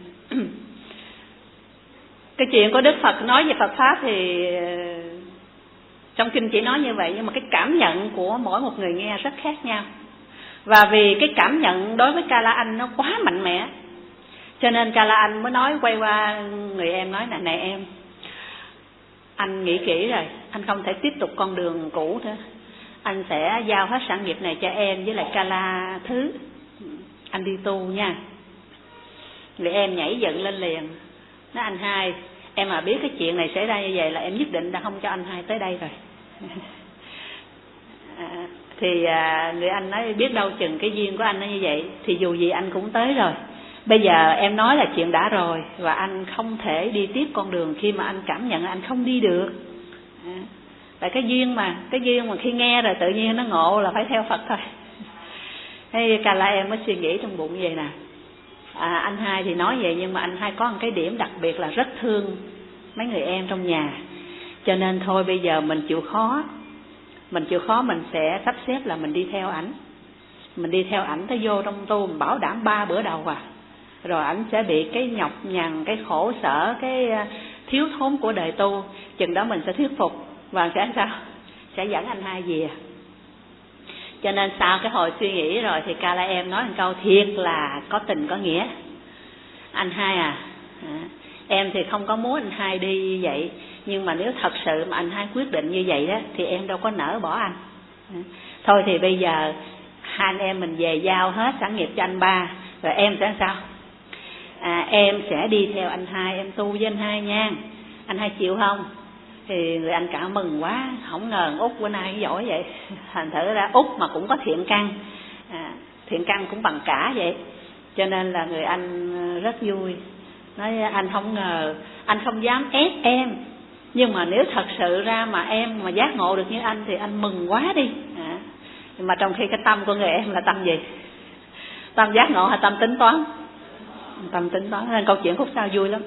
Cái chuyện của Đức Phật nói về Phật Pháp thì trong kinh chỉ nói như vậy, nhưng mà cái cảm nhận của mỗi một người nghe rất khác nhau. Và vì cái cảm nhận đối với Ca La Anh nó quá mạnh mẽ, Cho nên Ca La Anh mới nói, quay qua người em nói này, này em, anh nghĩ kỹ rồi, anh không thể tiếp tục con đường cũ nữa. Anh sẽ giao hết sản nghiệp này cho em với lại Ca La Thứ, anh đi tu nha. Người em nhảy dựng lên liền, nói anh hai, em mà biết cái chuyện này xảy ra như vậy là em nhất định đã không cho anh hai tới đây rồi. à, Thì à, người anh nói biết đâu chừng cái duyên của anh nó như vậy, thì dù gì anh cũng tới rồi. Bây giờ em nói là chuyện đã rồi, và anh không thể đi tiếp con đường khi mà anh cảm nhận anh không đi được. à, Tại cái duyên mà, cái duyên mà khi nghe rồi tự nhiên nó ngộ là phải theo Phật thôi. Thế Ca La em mới suy nghĩ trong bụng vậy nè, à, anh hai thì nói vậy, nhưng mà anh hai có một cái điểm đặc biệt là rất thương mấy người em trong nhà. Cho nên thôi bây giờ mình chịu khó, mình chịu khó mình sẽ sắp xếp là mình đi theo ảnh. Mình đi theo ảnh tới vô trong tu, mình bảo đảm ba bữa đầu à. Rồi ảnh sẽ bị cái nhọc nhằn, cái khổ sở, cái thiếu thốn của đời tu. Chừng đó mình sẽ thuyết phục và sẽ sao? Sẽ dẫn anh hai về. Cho nên sau cái hồi suy nghĩ rồi thì Ca La em nói một câu thiệt là có tình có nghĩa. Anh hai à, em thì không có muốn anh hai đi như vậy, nhưng mà nếu thật sự mà anh hai quyết định như vậy đó thì em đâu có nỡ bỏ anh. Thôi thì bây giờ hai anh em mình về giao hết sản nghiệp cho anh ba, rồi em sẽ sao? À, em sẽ đi theo anh hai, em tu với anh hai nha. Anh hai chịu không? Thì người anh cảm mừng quá, không ngờ Út bữa nay giỏi vậy. Thành thử ra Út mà cũng có thiện căn, à, thiện căn cũng bằng cả vậy. Cho nên là người anh rất vui. Nói anh không ngờ, anh không dám ép em, nhưng mà nếu thật sự ra mà em mà giác ngộ được như anh thì anh mừng quá đi. à, Mà trong khi cái tâm của người em là tâm gì? Tâm giác ngộ hay tâm tính toán? Tâm tính toán. Nên câu chuyện khúc sau vui lắm.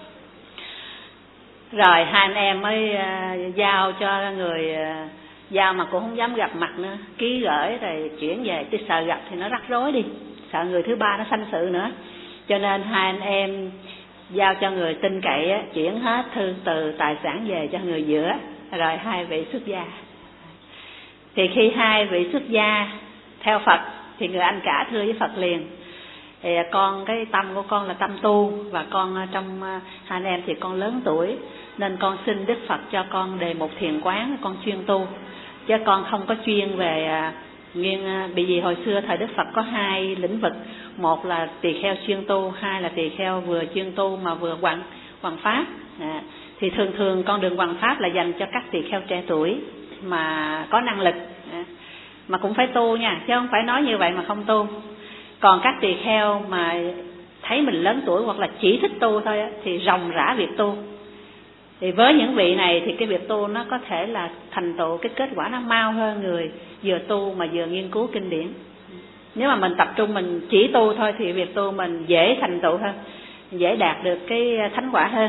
Rồi hai anh em mới uh, giao cho người uh, giao mà cũng không dám gặp mặt nữa, ký gửi rồi chuyển về. Chứ sợ gặp thì nó rắc rối đi, sợ người thứ ba nó sanh sự nữa. Cho nên hai anh em giao cho người tin cậy á, chuyển hết thư từ tài sản về cho người giữa. Rồi hai vị xuất gia. Thì khi hai vị xuất gia theo Phật thì người anh cả thưa với Phật liền, thì con, cái tâm của con là tâm tu, và con trong hai anh em thì con lớn tuổi, nên con xin Đức Phật cho con đề mục thiền quán, con chuyên tu, chứ con không có chuyên về nghiên. Bởi vì hồi xưa thời Đức Phật có hai lĩnh vực, một là tỳ kheo chuyên tu, hai là tỳ kheo vừa chuyên tu mà vừa hoằng hoằng pháp. à, thì thường thường con đường hoằng pháp là dành cho các tỳ kheo trẻ tuổi mà có năng lực, à, mà cũng phải tu nha, chứ không phải nói như vậy mà không tu. Còn các tỳ kheo mà thấy mình lớn tuổi hoặc là chỉ thích tu thôi á, thì ròng rã việc tu. Thì với những vị này thì cái việc tu nó có thể là thành tựu cái kết quả nó mau hơn người vừa tu mà vừa nghiên cứu kinh điển. Nếu mà mình tập trung mình chỉ tu thôi thì việc tu mình dễ thành tựu hơn, dễ đạt được cái thánh quả hơn.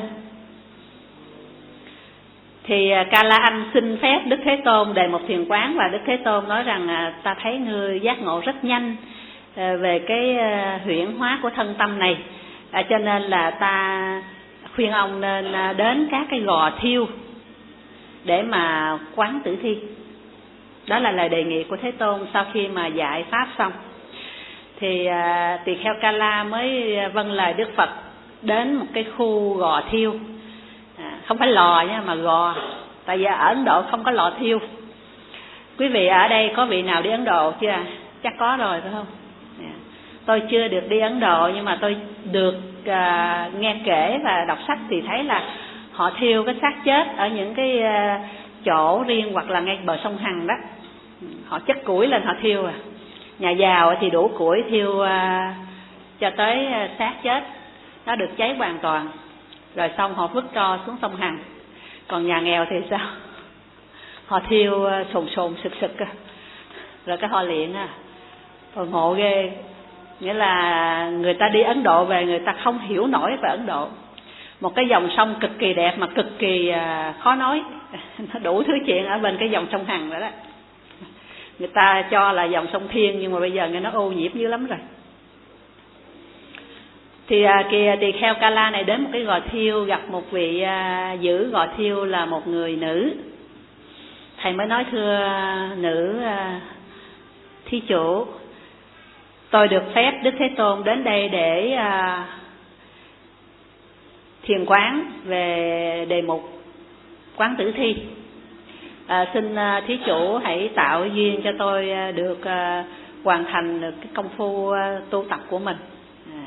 Thì Ca La Anh xin phép Đức Thế Tôn đề một thiền quán, và Đức Thế Tôn nói rằng ta thấy ngươi giác ngộ rất nhanh về cái huyễn hóa của thân tâm này, à, cho nên là ta khuyên ông nên đến các cái gò thiêu để mà quán tử thi. Đó là lời đề nghị của Thế Tôn sau khi mà dạy pháp xong. Thì à, tỳ kheo Ca La mới vâng lời Đức Phật đến một cái khu gò thiêu, à, không phải lò nha mà gò, tại vì ở Ấn Độ không có lò thiêu. Quý vị ở đây có vị nào đi Ấn Độ chưa? Chắc có rồi phải không? Tôi chưa được đi Ấn Độ, nhưng mà tôi được uh, nghe kể và đọc sách thì thấy là họ thiêu cái xác chết ở những cái uh, chỗ riêng, hoặc là ngay bờ sông Hằng đó. Họ chất củi lên họ thiêu. À, nhà giàu thì đủ củi thiêu uh, cho tới uh, xác chết nó được cháy hoàn toàn, rồi xong họ vứt tro xuống sông Hằng. Còn nhà nghèo thì sao? Họ thiêu uh, sồn sồn sực sực, rồi cái họ luyện à, rồi ngộ ghê. Nghĩa là người ta đi Ấn Độ về, người ta không hiểu nổi về Ấn Độ. Một cái dòng sông cực kỳ đẹp mà cực kỳ khó nói, nó đủ thứ chuyện ở bên cái dòng sông Hằng đó đó. Người ta cho là dòng sông Thiên, nhưng mà bây giờ nghe nó ô nhiễm dữ lắm rồi. Thì kìa tỳ kheo Ca La này đến một cái gò thiêu, gặp một vị giữ gò thiêu là một người nữ. Thầy mới nói thưa nữ thí chủ, tôi được phép Đức Thế Tôn đến đây để à, thiền quán về đề mục quán tử thi. À, xin thí chủ hãy tạo duyên cho tôi được uh, hoàn thành được cái công phu uh, tu tập của mình. À.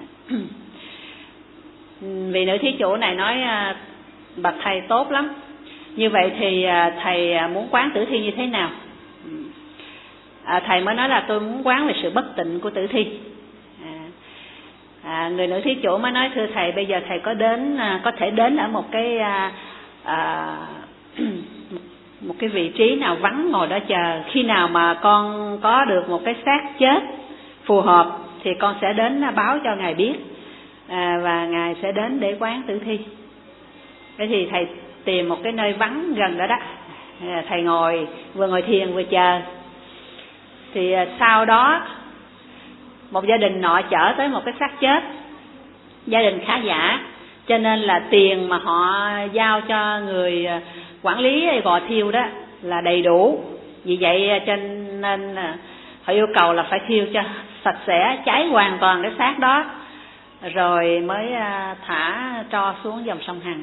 Vị nữ thí chủ này nói uh, bạch thầy tốt lắm. Như vậy thì uh, thầy muốn quán tử thi như thế nào? À, thầy mới nói là tôi muốn quán về sự bất tịnh của tử thi. À, à, người nữ thí chủ mới nói thưa thầy, bây giờ thầy có đến uh, có thể đến ở một cái uh, uh, một cái vị trí nào vắng ngồi đó chờ, khi nào mà con có được một cái xác chết phù hợp thì con sẽ đến báo cho ngài biết, à, và ngài sẽ đến để quán tử thi. Thế thì thầy tìm một cái nơi vắng gần đó đó, à, thầy ngồi vừa ngồi thiền vừa chờ. Thì à, sau đó một gia đình nọ chở tới một cái xác chết, gia đình khá giả, cho nên là tiền mà họ giao cho người quản lý gò thiêu đó là đầy đủ. Vì vậy cho nên họ yêu cầu là phải thiêu cho sạch sẽ, cháy hoàn toàn cái xác đó, rồi mới thả tro xuống dòng sông Hằng.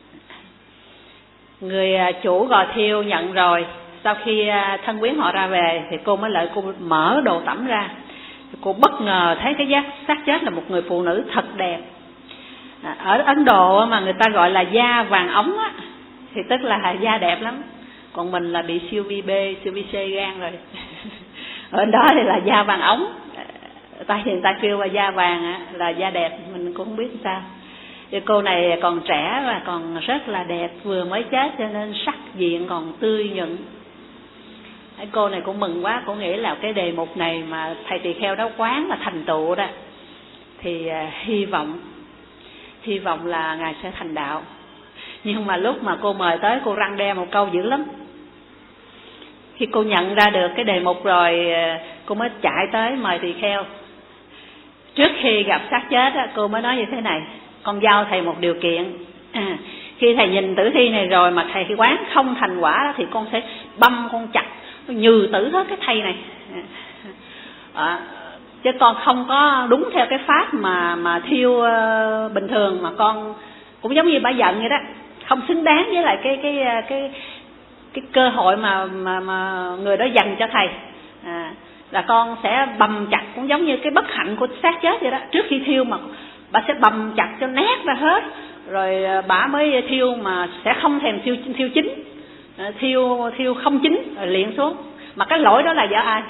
Người chủ gò thiêu nhận rồi, sau khi thân quyến họ ra về thì cô mới lại cô mở đồ tẩm ra. Cô bất ngờ thấy cái xác chết là một người phụ nữ thật đẹp. Ở Ấn Độ mà người ta gọi là da vàng óng á, thì tức là da đẹp lắm. Còn mình là bị siêu vi B, siêu vi C gan rồi. Ở đó thì là da vàng óng. Ta hiện ta kêu là da vàng á, là da đẹp, mình cũng không biết sao. Thì cô này còn trẻ và còn rất là đẹp, vừa mới chết cho nên sắc diện còn tươi nhuận. Cô này cũng mừng quá, cũng nghĩ là cái đề mục này mà thầy tỳ kheo đó quán là thành tựu đó, thì uh, hy vọng hy vọng là ngài sẽ thành đạo. Nhưng mà lúc mà cô mời tới, cô răng đe một câu dữ lắm. Khi cô nhận ra được cái đề mục rồi, cô mới chạy tới mời tỳ kheo. Trước khi gặp xác chết, cô mới nói như thế này: con giao thầy một điều kiện, à, khi thầy nhìn tử thi này rồi mà thầy quán không thành quả thì con sẽ băm con chặt, nhừ tử hết cái thầy này. À, chứ con không có đúng theo cái pháp mà mà thiêu uh, bình thường, mà con cũng giống như bà giận vậy đó, không xứng đáng với lại cái cái cái cái cơ hội mà mà mà người đó dành cho thầy. À, là con sẽ bầm chặt, cũng giống như cái bất hạnh của xác chết vậy đó. Trước khi thiêu mà bà sẽ bầm chặt cho nát ra hết, rồi bà mới thiêu mà sẽ không thèm thiêu thiêu chín, thiêu thiêu không chín rồi liệng xuống. Mà cái lỗi đó là do ai?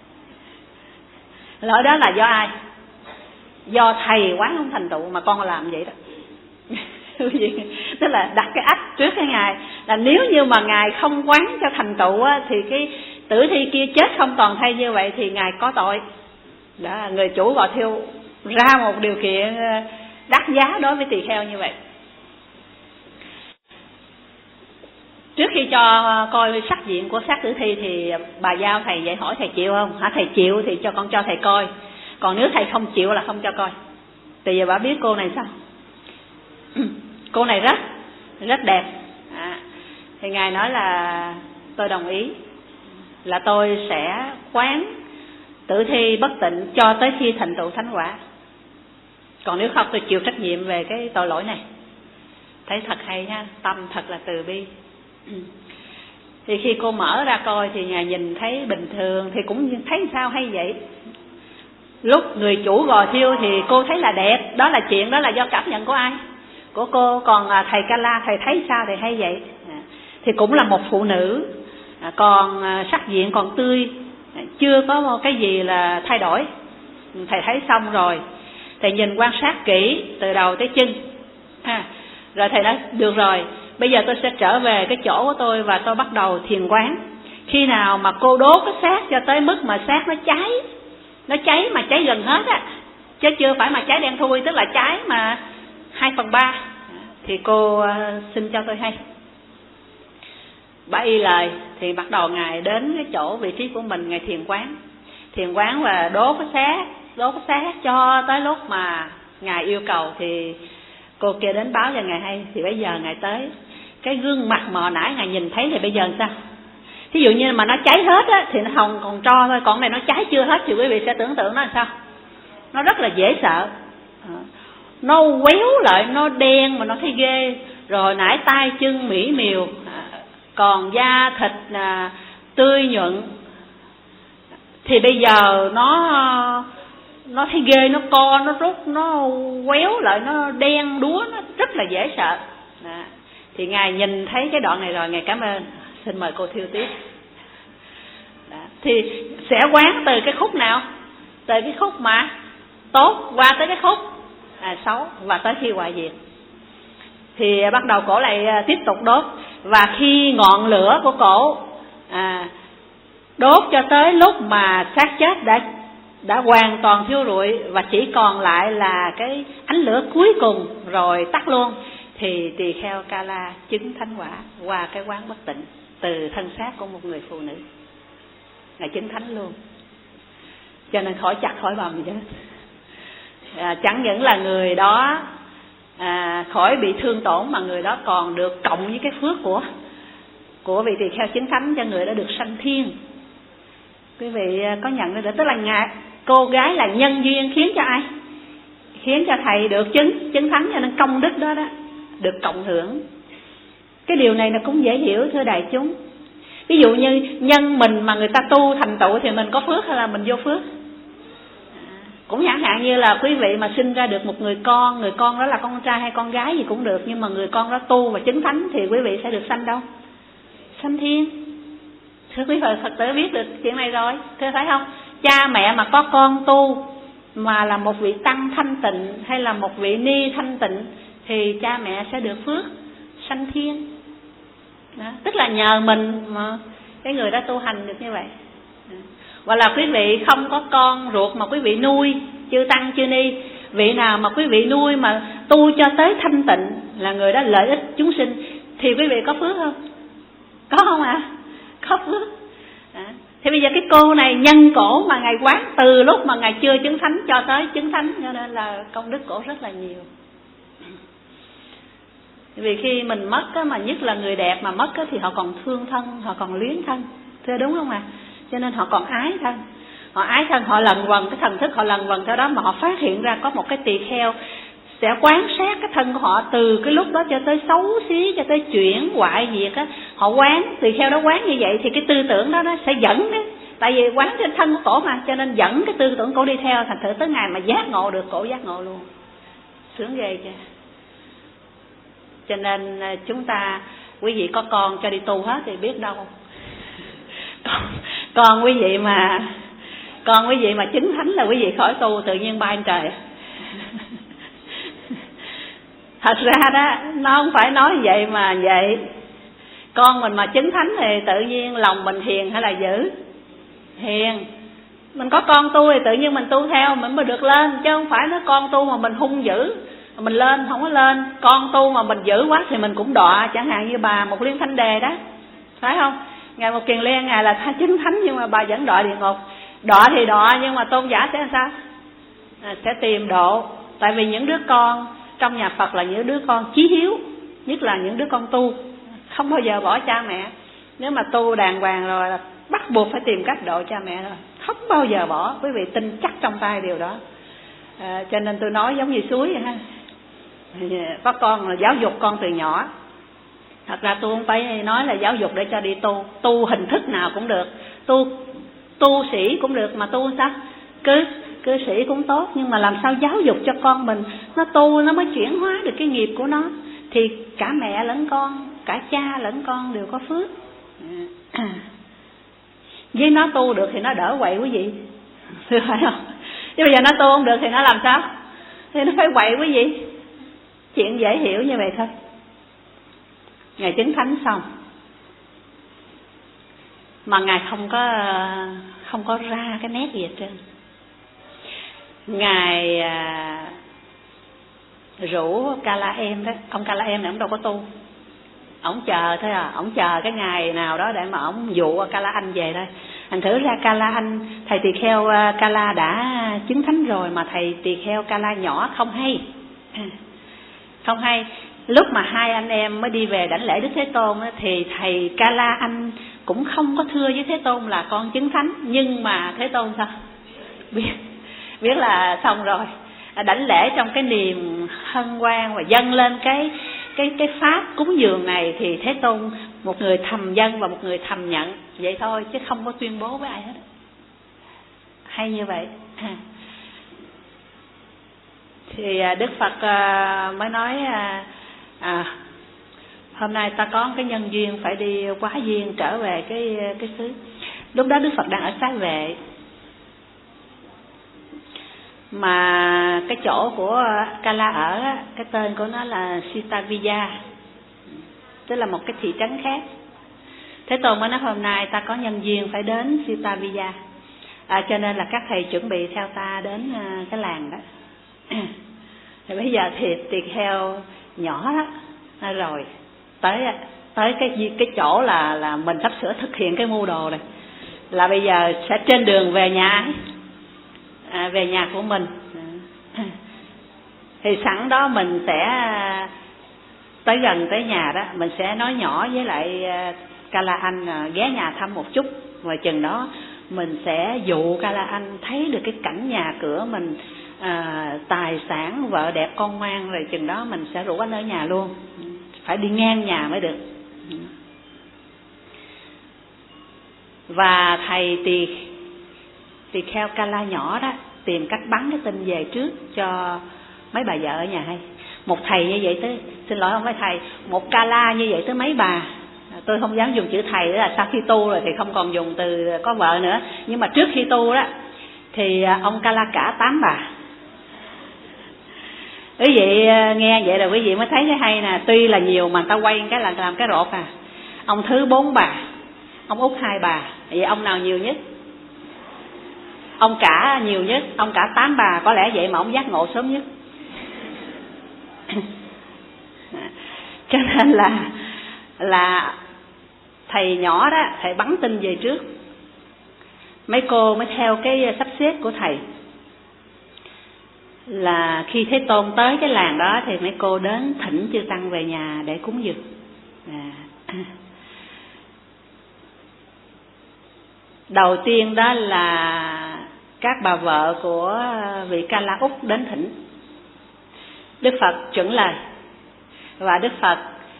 Lỗi đó là do ai? Do thầy quán không thành tựu mà con làm vậy đó. Tức là đặt cái ách trước cái ngài, là nếu như mà ngài không quán cho thành tựu á, thì cái tử thi kia chết không toàn thây như vậy thì ngài có tội. Đó, người chủ gò thiêu ra một điều kiện đắt giá đối với tỳ kheo như vậy. Trước khi cho coi sắc diện của xác tử thi thì bà giao thầy vậy, hỏi thầy chịu không? Hả, thầy chịu thì cho con cho thầy coi, còn nếu thầy không chịu là không cho coi. Thì giờ bà biết cô này sao? Cô này rất rất đẹp. À, thì ngài nói là tôi đồng ý, là tôi sẽ quán tử thi bất tịnh cho tới khi thành tựu thánh quả. Còn nếu không tôi chịu trách nhiệm về cái tội lỗi này. Thấy thật hay ha, tâm thật là từ bi. Thì khi cô mở ra coi thì ngài nhìn thấy bình thường, thì cũng thấy sao hay vậy. Lúc người chủ gò thiêu thì cô thấy là đẹp, đó là chuyện đó là do cảm nhận của ai? Của cô. Còn thầy Kala thầy thấy sao thì hay vậy. Thì cũng là một phụ nữ, còn sắc diện còn tươi, chưa có một cái gì là thay đổi. Thầy thấy xong rồi, thầy nhìn quan sát kỹ từ đầu tới chân, à, rồi thầy nói được rồi, bây giờ tôi sẽ trở về cái chỗ của tôi và tôi bắt đầu thiền quán. Khi nào mà cô đốt cái xác cho tới mức mà xác nó cháy, nó cháy mà cháy gần hết á, chứ chưa phải mà cháy đen thui, tức là cháy mà hai phần ba, thì cô uh, xin cho tôi hay. Bà y lời thì bắt đầu ngài đến cái chỗ vị trí của mình, ngài thiền quán, thiền quán và đốt cái xác, đốt cái xác cho tới lúc mà ngài yêu cầu thì cô kia đến báo cho ngài hay. Thì bây giờ ngài tới, cái gương mặt mà nãy ngài nhìn thấy thì bây giờ sao? Thí dụ như mà nó cháy hết á thì nó không còn tro thôi, còn này nó cháy chưa hết thì quý vị sẽ tưởng tượng nó là sao? Nó rất là dễ sợ. nó quéo lại, nó đen mà nó thấy ghê. Rồi nãy tay chân mỹ miều, còn da thịt à, tươi nhuận, thì bây giờ nó nó thấy ghê, nó co, nó rút, nó quéo lại, nó đen đúa, nó rất là dễ sợ. Đó. Thì Ngài nhìn thấy cái đoạn này rồi, Ngài cảm ơn. Xin mời cô Thiêu tiếp. Đó. Thì sẽ quán từ cái khúc nào? Từ cái khúc mà tốt qua tới cái khúc à, xấu, và tới khi hoại diệt. Thì bắt đầu cổ lại tiếp tục đốt. Và khi ngọn lửa của cổ à, đốt cho tới lúc mà xác chết đã đã hoàn toàn thiêu rụi và chỉ còn lại là cái ánh lửa cuối cùng rồi tắt luôn, thì tỳ kheo Kala chứng thánh quả qua cái quán bất tịnh từ thân xác của một người phụ nữ. Ngài chứng thánh luôn, cho nên khỏi chặt khỏi bầm gì hết. À, chẳng những là người đó à, khỏi bị thương tổn, mà người đó còn được cộng với cái phước của của vị tỳ kheo chứng thánh, cho người đó được sanh thiên. Quý vị có nhận ra được, tức là ngài, cô gái là nhân duyên khiến cho ai? Khiến cho thầy được chứng chứng thánh, cho nên công đức đó đó được cộng hưởng. Cái điều này nó cũng dễ hiểu thưa đại chúng. Ví dụ như nhân mình mà người ta tu thành tựu thì mình có phước hay là mình vô phước? Cũng chẳng hạn như là quý vị mà sinh ra được một người con, người con đó là con trai hay con gái gì cũng được, nhưng mà người con đó tu và chứng thánh thì quý vị sẽ được sanh đâu? Sanh thiên. Thưa quý vị Phật tử biết được chuyện này rồi, thưa phải không? Cha mẹ mà có con tu mà là một vị tăng thanh tịnh hay là một vị ni thanh tịnh thì cha mẹ sẽ được phước sanh thiên. Đó, tức là nhờ mình mà cái người đó tu hành được như vậy. Hoặc là quý vị không có con ruột mà quý vị nuôi, chư tăng chư ni, vị nào mà quý vị nuôi mà tu cho tới thanh tịnh là người đó lợi ích chúng sinh, thì quý vị có phước không? Có không ạ? À? Có phước. Đó. Thì bây giờ cái cô này nhân cổ mà Ngài quán từ lúc mà Ngài chưa chứng thánh cho tới chứng thánh, cho nên là công đức cổ rất là nhiều. Vì khi mình mất á, mà nhất là người đẹp mà mất á, thì họ còn thương thân, họ còn luyến thân, thưa đúng không ạ? À? Cho nên họ còn ái thân, họ ái thân, họ lần vần cái thần thức, họ lần vần theo đó mà họ phát hiện ra có một cái tỳ kheo sẽ quán sát cái thân của họ từ cái lúc đó cho tới xấu xí, cho tới chuyển hoại diệt á, họ quán, tỳ kheo đó quán như vậy thì cái tư tưởng đó nó sẽ dẫn đấy, tại vì quán trên thân của cổ mà, cho nên dẫn cái tư tưởng cổ đi theo, thành thử tới ngày mà giác ngộ được, cổ giác ngộ luôn, sướng ghê chưa? Cho nên chúng ta, quý vị có con cho đi tu hết thì biết đâu. Còn, còn quý vị mà còn quý vị mà chứng thánh là quý vị khỏi tu tự nhiên bay lên trời. Thật ra đó, nó không phải nói vậy mà vậy. Con mình mà chứng thánh thì tự nhiên lòng mình hiền hay là dữ? Hiền. Mình có con tu thì tự nhiên mình tu theo, mình mới được lên, chứ không phải nói con tu mà mình hung dữ mình lên, không có lên. Con tu mà mình dữ quá thì mình cũng đọa, chẳng hạn như bà Một Liên Thanh Đề đó, phải không? Ngài Một Kiền Liên, Ngài là chứng thánh nhưng mà bà vẫn đọa địa ngục. Đọa thì đọa, nhưng mà tôn giả sẽ làm sao? À, sẽ tìm độ. Tại vì những đứa con trong nhà Phật là những đứa con chí hiếu, nhất là những đứa con tu, không bao giờ bỏ cha mẹ. Nếu mà tu đàng hoàng rồi là bắt buộc phải tìm cách độ cha mẹ rồi, không bao giờ bỏ. Quý vị tin chắc trong tay điều đó. À, cho nên tôi nói giống như suối vậy ha. Có con là giáo dục con từ nhỏ. Thật ra tôi không phải nói là giáo dục để cho đi tu, tu hình thức nào cũng được, tu tu sĩ cũng được, mà tu sao? Cứ cư sĩ cũng tốt, nhưng mà làm sao giáo dục cho con mình nó tu, nó mới chuyển hóa được cái nghiệp của nó, thì cả mẹ lẫn con, cả cha lẫn con đều có phước. À, với nó tu được thì nó đỡ quậy quý vị, phải không? Chứ bây giờ nó tu không được thì nó làm sao? Thì nó phải quậy quý vị. Chuyện dễ hiểu như vậy thôi. Ngài chứng thánh xong mà Ngài không có không có ra cái nét gì hết trơn. Ngài à, rủ Kala Em đó, ông Kala Em này ông đâu có tu, ổng chờ thôi à, ổng chờ cái ngày nào đó để mà ổng dụ Kala Anh về đây. Thành thử ra Kala Anh, thầy tỳ kheo Kala đã chứng thánh rồi mà thầy tỳ kheo Kala nhỏ không hay, không hay. Lúc mà hai anh em mới đi về đảnh lễ Đức Thế Tôn thì thầy Kala Anh cũng không có thưa với Thế Tôn là con chứng thánh, nhưng mà Thế Tôn sao biết biết là xong rồi, đảnh lễ trong cái niềm hân hoan và dâng lên cái cái cái pháp cúng dường này, thì Thế Tôn một người thầm dâng và một người thầm nhận vậy thôi, chứ không có tuyên bố với ai hết. Hay như vậy. Thì Đức Phật mới nói à, hôm nay ta có cái nhân duyên phải đi quá duyên trở về cái cái xứ. Lúc đó Đức Phật đang ở Xá Vệ, mà cái chỗ của Kala ở, cái tên của nó là Sitaviya, tức là một cái thị trấn khác. Thế Tôn mới nói hôm nay ta có nhân duyên phải đến Sitaviya, à, cho nên là các thầy chuẩn bị theo ta đến cái làng đó. Thì bây giờ thì tỳ kheo nhỏ đó rồi tới tới cái cái chỗ là là mình sắp sửa thực hiện cái mưu đồ này, là bây giờ sẽ trên đường về nhà, à, về nhà của mình. Thì sẵn đó mình sẽ tới gần tới nhà đó, mình sẽ nói nhỏ với lại Kala Anh ghé nhà thăm một chút, và chừng đó mình sẽ dụ Kala Anh thấy được cái cảnh nhà cửa mình, à, tài sản, vợ đẹp con ngoan, rồi chừng đó mình sẽ rủ anh ở nhà luôn, phải đi ngang nhà mới được. Và thầy tỳ tỳ kheo Kala nhỏ đó tìm cách bắn cái tin về trước cho mấy bà vợ ở nhà hay. Một thầy như vậy tới, xin lỗi không phải thầy, một Kala như vậy tới mấy bà. Tôi không dám dùng chữ thầy, đó là sau khi tu rồi thì không còn dùng từ có vợ nữa, nhưng mà trước khi tu đó thì ông Kala cả tám bà. Quý vị nghe vậy là quý vị mới thấy cái hay nè, tuy là nhiều mà ta quay cái là làm cái rột à. Ông thứ bốn bà, ông út hai bà, vậy ông nào nhiều nhất? Ông cả nhiều nhất, ông cả tám bà, có lẽ vậy mà ông giác ngộ sớm nhất. Cho nên là là thầy nhỏ đó, thầy bắn tin về trước, mấy cô mới theo cái sắp xếp của thầy, là khi Thế Tôn tới cái làng đó thì mấy cô đến thỉnh chư tăng về nhà để cúng dường. À. Đầu tiên đó là các bà vợ của vị Kala Úc đến thỉnh. Đức Phật chuẩn lời, và Đức Phật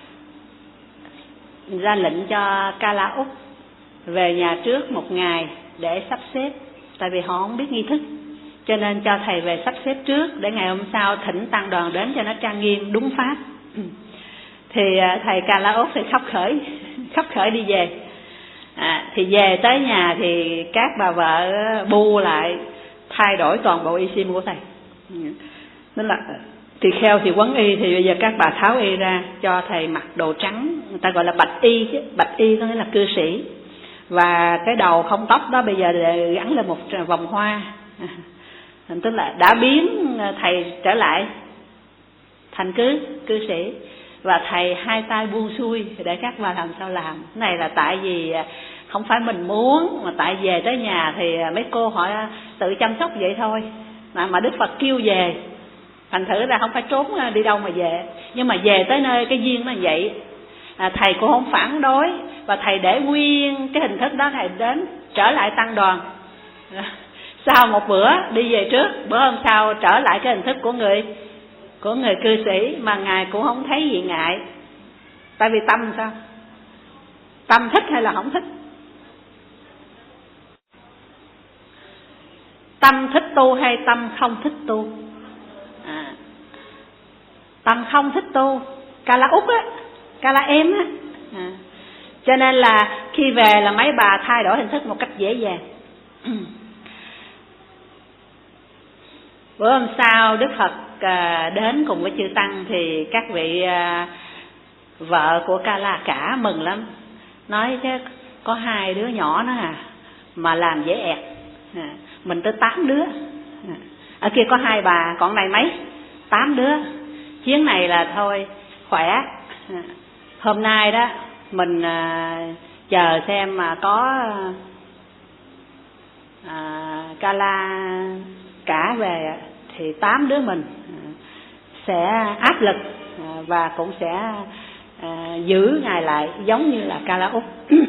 ra lệnh cho Kala Úc về nhà trước một ngày để sắp xếp, tại vì họ không biết nghi thức, cho nên cho thầy về sắp xếp trước để ngày hôm sau thỉnh tăng đoàn đến cho nó trang nghiêm đúng pháp. Thì thầy Kala Úc thì khóc khởi khóc khởi đi về. À, thì về tới nhà thì các bà vợ bu lại thay đổi toàn bộ y sim của thầy. Nên là tỳ kheo thì quấn y, thì bây giờ các bà tháo y ra cho thầy mặc đồ trắng, người ta gọi là bạch y chứ. Bạch y có nghĩa là cư sĩ, và cái đầu không tóc đó bây giờ gắn lên một vòng hoa, tức là đã biến thầy trở lại thành cư cư sĩ. Và thầy hai tay buông xuôi để các bà làm sao làm. Cái này là tại vì không phải mình muốn, mà tại về tới nhà thì mấy cô họ tự chăm sóc vậy thôi, mà, mà Đức Phật kêu về, thành thử ra không phải trốn đi đâu mà về. Nhưng mà về tới nơi cái duyên nó vậy, à, thầy cũng không phản đối, và thầy để nguyên cái hình thức đó, thầy đến trở lại tăng đoàn. Sau một bữa đi về trước, bữa hôm sau trở lại cái hình thức của người của người cư sĩ, mà ngài cũng không thấy gì ngại. Tại vì tâm sao? Tâm thích hay là không thích? Tâm thích tu hay tâm không thích tu? À, tâm không thích tu. Kala Úc á, Kala em á, à, cho nên là khi về là mấy bà thay đổi hình thức một cách dễ dàng. Bữa hôm sau Đức Phật đến cùng với chư tăng thì các vị vợ của Kala cả mừng lắm, nói chứ có hai đứa nhỏ nữa à mà làm dễ ẹt, à, mình tới tám đứa, à, ở kia có hai bà, còn này mấy tám đứa, chuyến này là thôi khỏe. À, hôm nay đó mình à, chờ xem mà có à, Kala cả về thì tám đứa mình sẽ áp lực và cũng sẽ à, giữ ngài lại giống như là Kala Úc.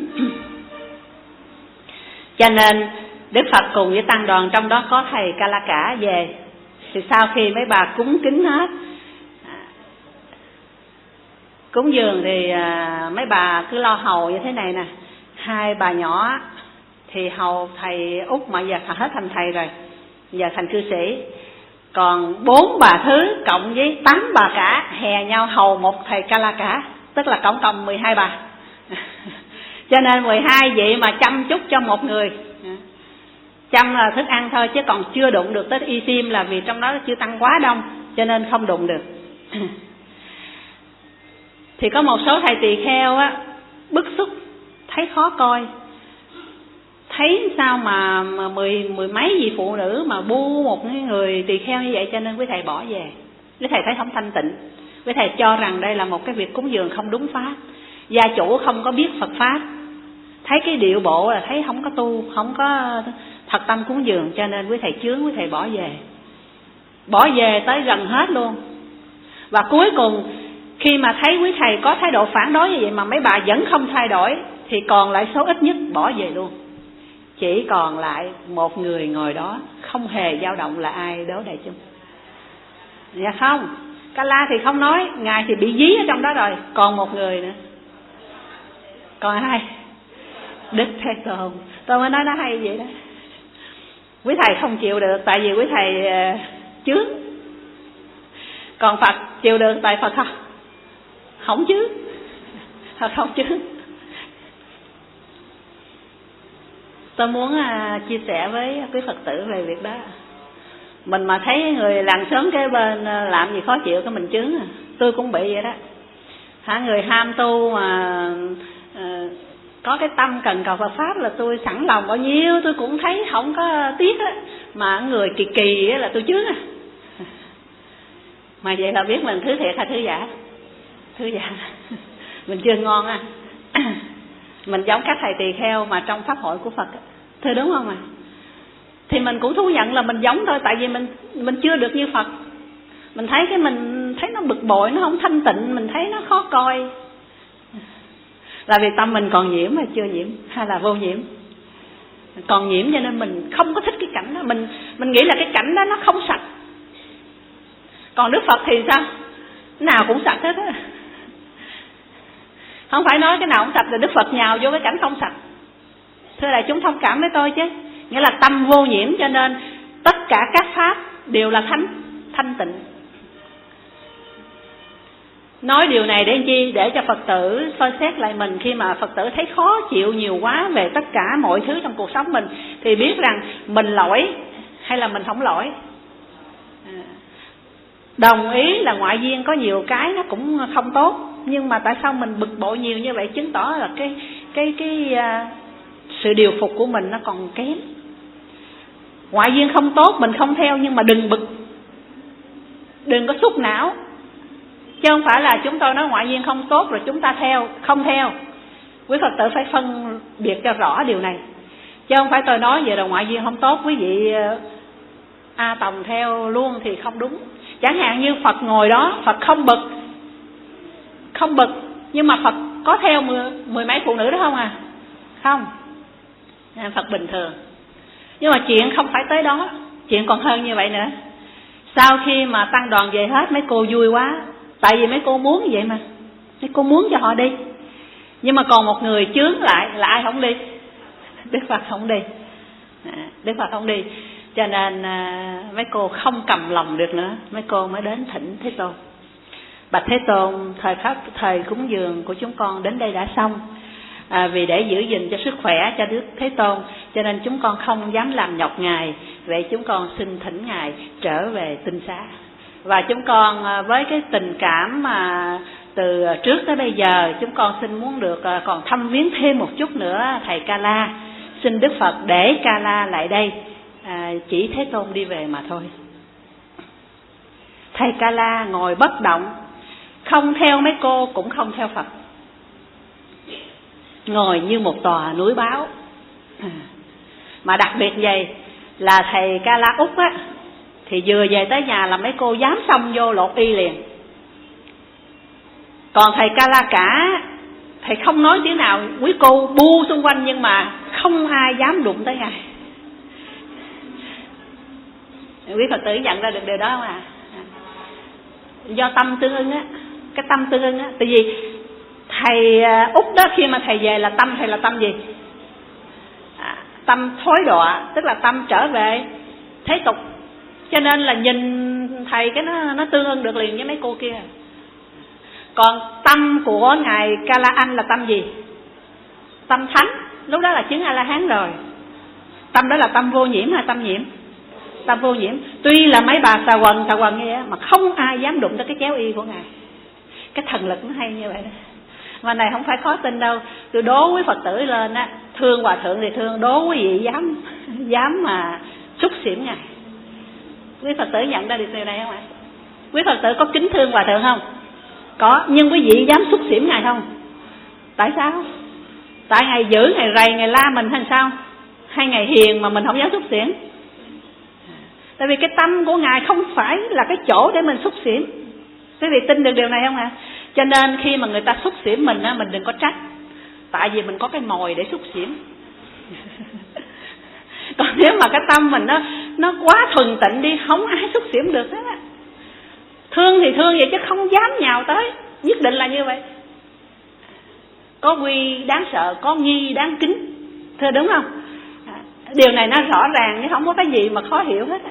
Cho nên Đức Phật cùng với tăng đoàn, trong đó có thầy Kala cả về, thì sau khi mấy bà cúng kính hết Cúng dường thì à, mấy bà cứ lo hầu như thế này nè. Hai bà nhỏ thì hầu thầy Út mà giờ hết thành thầy rồi, giờ thành cư sĩ. Còn bốn bà thứ cộng với tám bà cả hè nhau hầu một thầy Ca La cả, tức là cộng cộng mười hai bà. Cho nên mười hai vị mà chăm chút cho một người. Chăm là thức ăn thôi chứ còn chưa đụng được tới y sim, là vì trong đó chưa tăng quá đông cho nên không đụng được. Thì có một số thầy tỳ kheo á bức xúc, thấy khó coi, thấy sao mà, mà mười, mười mấy vị phụ nữ mà bu một người tỳ kheo như vậy, cho nên quý thầy bỏ về. Quý thầy thấy không thanh tịnh, quý thầy cho rằng đây là một cái việc cúng dường không đúng pháp, gia chủ không có biết Phật pháp, thấy cái điệu bộ là thấy không có tu, không có thật tâm cúng dường, cho nên quý thầy chướng, quý thầy bỏ về. Bỏ về tới gần hết luôn. Và cuối cùng khi mà thấy quý thầy có thái độ phản đối như vậy mà mấy bà vẫn không thay đổi, thì còn lại số ít nhất bỏ về luôn. Chỉ còn lại một người ngồi đó không hề dao động là ai đó đại chúng. Dạ không, Ca La thì không nói, ngài thì bị dí ở trong đó rồi. Còn một người nữa. Còn ai? Đức Thế Tôn. Tôi mới nói nó hay vậy đó. Quý thầy không chịu được tại vì quý thầy uh, chướng. Còn Phật chịu được tại Phật không? Không chướng. Phật không chướng. Tôi muốn uh, chia sẻ với quý Phật tử về việc đó. Mình mà thấy người làng xóm kế bên uh, làm gì khó chịu cái mình chướng à. Tôi cũng bị vậy đó. Hả, người ham tu mà uh, có cái tâm cần cầu Phật pháp là tôi sẵn lòng bao nhiêu tôi cũng thấy không có tiếc á, mà người kỳ kỳ á là tôi chướng à. Mà vậy là biết mình thứ thiệt hay thứ giả? Thứ giả. Mình chưa ngon à. Mình giống các thầy tỳ kheo mà trong pháp hội của Phật, thưa đúng không ạ? À? Thì mình cũng thú nhận là mình giống thôi, tại vì mình mình chưa được như Phật. Mình thấy cái mình thấy nó bực bội, nó không thanh tịnh, mình thấy nó khó coi. Là vì tâm mình còn nhiễm hay chưa nhiễm, hay là vô nhiễm? Còn nhiễm cho nên mình không có thích cái cảnh đó, mình mình nghĩ là cái cảnh đó nó không sạch. Còn Đức Phật thì sao? Nào cũng sạch hết á. Không phải nói cái nào cũng sạch là Đức Phật nhào vô cái cảnh không sạch. Thưa đại chúng thông cảm với tôi chứ. Nghĩa là tâm vô nhiễm cho nên tất cả các pháp đều là thánh, thanh tịnh. Nói điều này để chi? Để cho Phật tử soi xét lại mình. Khi mà Phật tử thấy khó chịu nhiều quá về tất cả mọi thứ trong cuộc sống mình, thì biết rằng mình lỗi hay là mình không lỗi. Đồng ý là ngoại duyên có nhiều cái nó cũng không tốt, nhưng mà tại sao mình bực bội nhiều như vậy? Chứng tỏ là cái cái cái uh, sự điều phục của mình nó còn kém. Ngoại duyên không tốt mình không theo, nhưng mà đừng bực, đừng có xúc não. Chứ không phải là chúng tôi nói ngoại duyên không tốt rồi chúng ta theo, không theo. Quý Phật tử phải phân biệt cho rõ điều này. Chứ không phải tôi nói về là ngoại duyên không tốt, quý vị A Tòng theo luôn thì không đúng. Chẳng hạn như Phật ngồi đó, Phật không bực, không bực, nhưng mà Phật có theo mười, mười mấy phụ nữ đó không à? Không. Phật bình thường. Nhưng mà chuyện không phải tới đó, chuyện còn hơn như vậy nữa. Sau khi mà tăng đoàn về hết, mấy cô vui quá, tại vì mấy cô muốn vậy mà, mấy cô muốn cho họ đi. Nhưng mà còn một người chướng lại là ai không đi? Đức Phật không đi. Đức Phật không đi. Cho nên à, mấy cô không cầm lòng được nữa, mấy cô mới đến thỉnh Thế Tôn. Bạch Thế Tôn, thời pháp thời cúng dường của chúng con đến đây đã xong. À, vì để giữ gìn cho sức khỏe cho Đức Thế Tôn, cho nên chúng con không dám làm nhọc Ngài. Vậy chúng con xin thỉnh Ngài trở về tinh xá. Và chúng con với cái tình cảm mà từ trước tới bây giờ, chúng con xin muốn được còn thăm viếng thêm một chút nữa thầy Ca La. Xin Đức Phật để Ca La lại đây, à, chỉ Thế Tôn đi về mà thôi. Thầy Ca La ngồi bất động, không theo mấy cô cũng không theo Phật, ngồi như một tòa núi báo. À, mà đặc biệt vậy là thầy Ca La Út á, thì vừa về tới nhà là mấy cô dám xông vô lột y liền. Còn thầy Ca La Cả, thầy không nói tiếng nào, quý cô bu xung quanh nhưng mà không ai dám đụng tới ngài. Quý Phật tử nhận ra được điều đó không ạ? À? Do tâm tương ưng á, cái tâm tương ưng á. Tại vì thầy Út đó, khi mà thầy về là tâm thầy là tâm gì? À, tâm thối đọa, tức là tâm trở về thế tục. Cho nên là nhìn thầy cái nó nó tương ưng được liền với mấy cô kia. Còn tâm của ngài Ca La Anh là tâm gì? Tâm thánh, lúc đó là chứng A La Hán rồi. Tâm đó là tâm vô nhiễm hay tâm nhiễm? Tâm vô nhiễm. Tuy là mấy bà xà quần xà quần vậy mà không ai dám đụng tới cái chéo y của ngài. Cái thần lực nó hay như vậy đó. Mà này không phải khó tin đâu. Tôi đố quý Phật tử lên á, thương hòa thượng thì thương, đố quý vị dám dám mà xúc xỉm ngài. Quý Phật tử nhận ra được điều này không ạ? Quý Phật tử có kính thương hòa thượng không? Có, nhưng quý vị dám xúc xỉm ngài không? Tại sao? Tại ngài giữ, ngài rầy, ngài la mình hay sao? Hay ngài hiền mà mình không dám xúc xỉm? Tại vì cái tâm của ngài không phải là cái chỗ để mình xúc xỉm. Quý vị tin được điều này không ạ? Cho nên khi mà người ta xúc xỉm mình á, mình đừng có trách. Tại vì mình có cái mồi để xúc xỉm. Còn nếu mà cái tâm mình nó nó quá thuần tịnh đi, không ai xúc xỉm được hết á. Thương thì thương vậy chứ không dám nhào tới. Nhất định là như vậy. Có quy đáng sợ, có nghi đáng kính. Thưa đúng không? Điều này nó rõ ràng chứ không có cái gì mà khó hiểu hết á.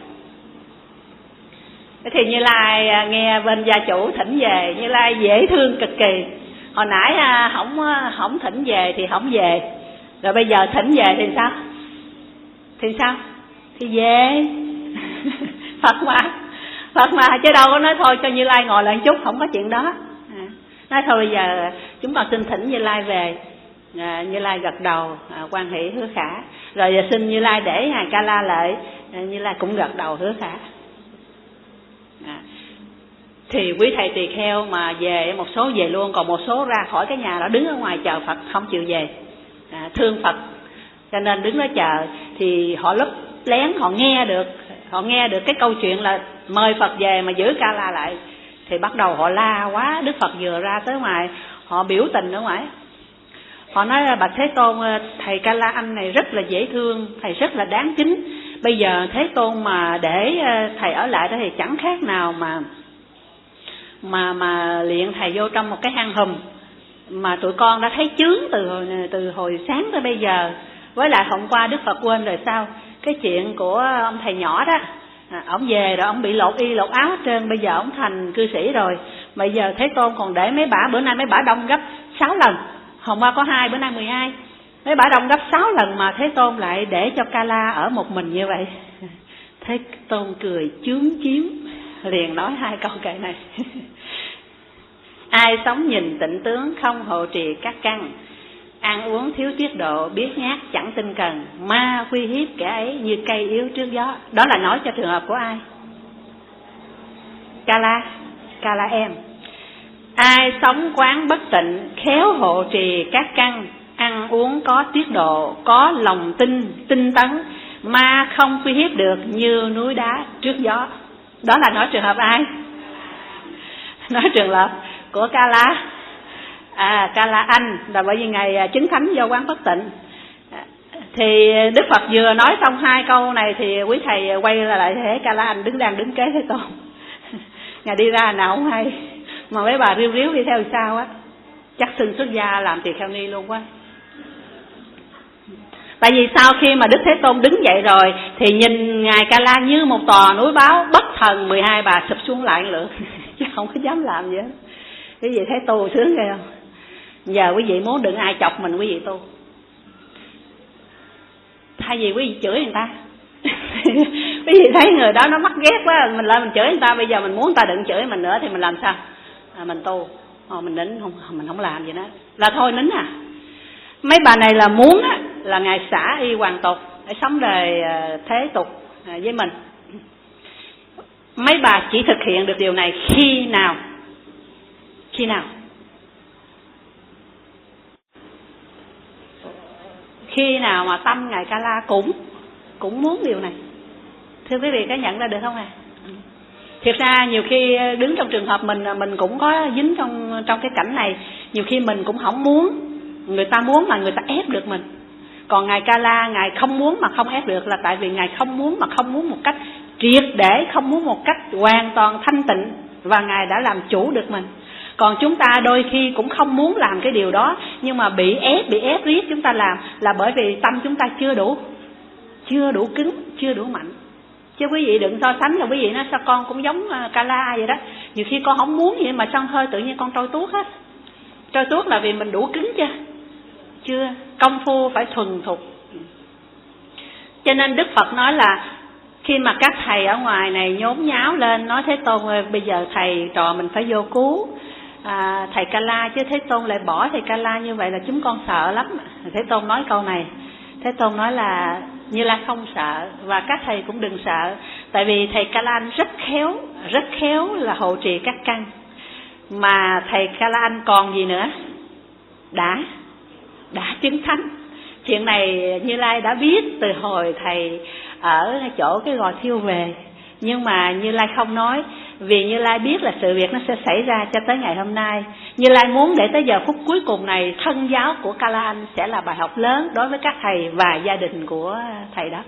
Thì Như Lai nghe bên gia chủ thỉnh về, Như Lai dễ thương cực kỳ. Hồi nãy không không thỉnh về thì không về, rồi bây giờ thỉnh về thì sao? Thì sao? Thì về. Phật mà, Phật mà chứ đâu có nói thôi cho Như Lai ngồi lại một chút, không có chuyện đó. À, nói thôi bây giờ chúng con xin thỉnh Như Lai về. À, Như Lai gật đầu, à, quan hỷ hứa khả. Rồi giờ xin Như Lai để ngài Ca La lại, à, Như Lai cũng gật đầu hứa khả. À, thì quý thầy tỳ kheo mà về, một số về luôn, còn một số ra khỏi cái nhà đó đứng ở ngoài chờ Phật không chịu về. À, thương Phật cho nên đứng đó chờ. Thì họ lúp lén, họ nghe được, họ nghe được cái câu chuyện là mời Phật về mà giữ Ca La lại. Thì bắt đầu họ la quá, Đức Phật vừa ra tới ngoài, họ biểu tình ở ngoài. Họ nói là bạch Thế Tôn, thầy Ca La Anh này rất là dễ thương, thầy rất là đáng kính. Bây giờ Thế Tôn mà để thầy ở lại đó thì chẳng khác nào mà mà mà luyện thầy vô trong một cái hang hùm mà tụi con đã thấy chướng từ hồi, từ hồi sáng tới bây giờ. Với lại hôm qua Đức Phật quên rồi sao? Cái chuyện của ông thầy nhỏ đó, à, ông về rồi ông bị lột y lột áo hết trơn, bây giờ ông thành cư sĩ rồi. Bây giờ Thế Tôn còn để mấy bả, bữa nay mấy bả đông gấp sáu lần. Hôm qua có hai, bữa nay mười hai. Mấy bả đông gấp sáu lần mà Thế Tôn lại để cho Ca La ở một mình như vậy. Thế Tôn cười chướng chiếu, liền nói hai câu kệ này. Ai sống nhìn tịnh tướng, không hộ trì các căn, ăn uống thiếu tiết độ, biết nhát chẳng tinh cần, ma uy hiếp kẻ ấy như cây yếu trước gió. Đó là nói cho trường hợp của ai? Ca La, Ca La em. Ai sống quán bất tịnh, khéo hộ trì các căn, ăn uống có tiết độ, có lòng tin, tinh tấn, ma không uy hiếp được như núi đá trước gió. Đó là nói trường hợp ai? Nói trường hợp của Ca La. À, Ca La Anh là bởi vì ngày chứng thánh do quán bất tịnh. Thì Đức Phật vừa nói xong hai câu này thì quý thầy quay lại thấy Ca La Anh đứng đang đứng kế Thế Tôn. Ngài đi ra nào không hay, mà mấy bà riu riu đi theo sao á, chắc xin xuất gia làm tỳ kheo ni luôn quá. Tại vì sau khi mà Đức Thế Tôn đứng dậy rồi thì nhìn ngài Ca La như một tòa núi báo, bất thần mười hai bà sụp xuống lại lượng, chứ không có dám làm gì hết. Quý vị thấy tu sướng ghê không? Giờ quý vị muốn đừng ai chọc mình, quý vị tu. Thay vì quý vị chửi người ta, quý vị thấy người đó nó mắc ghét quá, mình lại mình chửi người ta. Bây giờ mình muốn người ta đừng chửi mình nữa thì mình làm sao? À, mình tu, à, mình nín, không, mình không làm gì nữa, là thôi nín à. Mấy bà này là muốn á, là ngài xả y hoàn tục để sống đời thế tục với mình. Mấy bà chỉ thực hiện được điều này khi nào? Khi nào? Khi nào mà tâm ngài Ca La cũng cũng muốn điều này. Thưa quý vị có nhận ra được không à? Thiệt ra nhiều khi đứng trong trường hợp mình mình cũng có dính trong trong cái cảnh này. Nhiều khi mình cũng không muốn, người ta muốn mà người ta ép được mình. Còn ngài Ca La, ngài không muốn mà không ép được, là tại vì ngài không muốn mà không muốn một cách triệt để, không muốn một cách hoàn toàn thanh tịnh, và ngài đã làm chủ được mình. Còn chúng ta đôi khi cũng không muốn làm cái điều đó, nhưng mà bị ép, bị ép riết chúng ta làm, là bởi vì tâm chúng ta chưa đủ, chưa đủ cứng, chưa đủ mạnh. Chứ quý vị đừng so sánh là quý vị nói sao con cũng giống Kala vậy đó. Nhiều khi con không muốn vậy mà xông hơi tự nhiên con trôi tuốt hết. Trôi tuốt là vì mình đủ cứng chưa? Chưa, công phu phải thuần thục. Cho nên Đức Phật nói là khi mà các thầy ở ngoài này nhốn nháo lên nói Thế Tôn ơi, bây giờ thầy trò mình phải vô cứu à, thầy Kala, chứ Thế Tôn lại bỏ thầy Kala như vậy là chúng con sợ lắm. Thế Tôn nói câu này, Thế Tôn nói là Như Lai không sợ, và các thầy cũng đừng sợ. Tại vì thầy Kala rất khéo, rất khéo là hộ trì các căn. Mà thầy Kala còn gì nữa? Đã, đã chứng thánh. Chuyện này Như Lai đã biết từ hồi thầy ở chỗ cái gò thiêu về. Nhưng mà Như Lai không nói, vì Như Lai biết là sự việc nó sẽ xảy ra cho tới ngày hôm nay. Như Lai muốn để tới giờ phút cuối cùng này, thân giáo của Kala Anh sẽ là bài học lớn đối với các thầy và gia đình của thầy đó.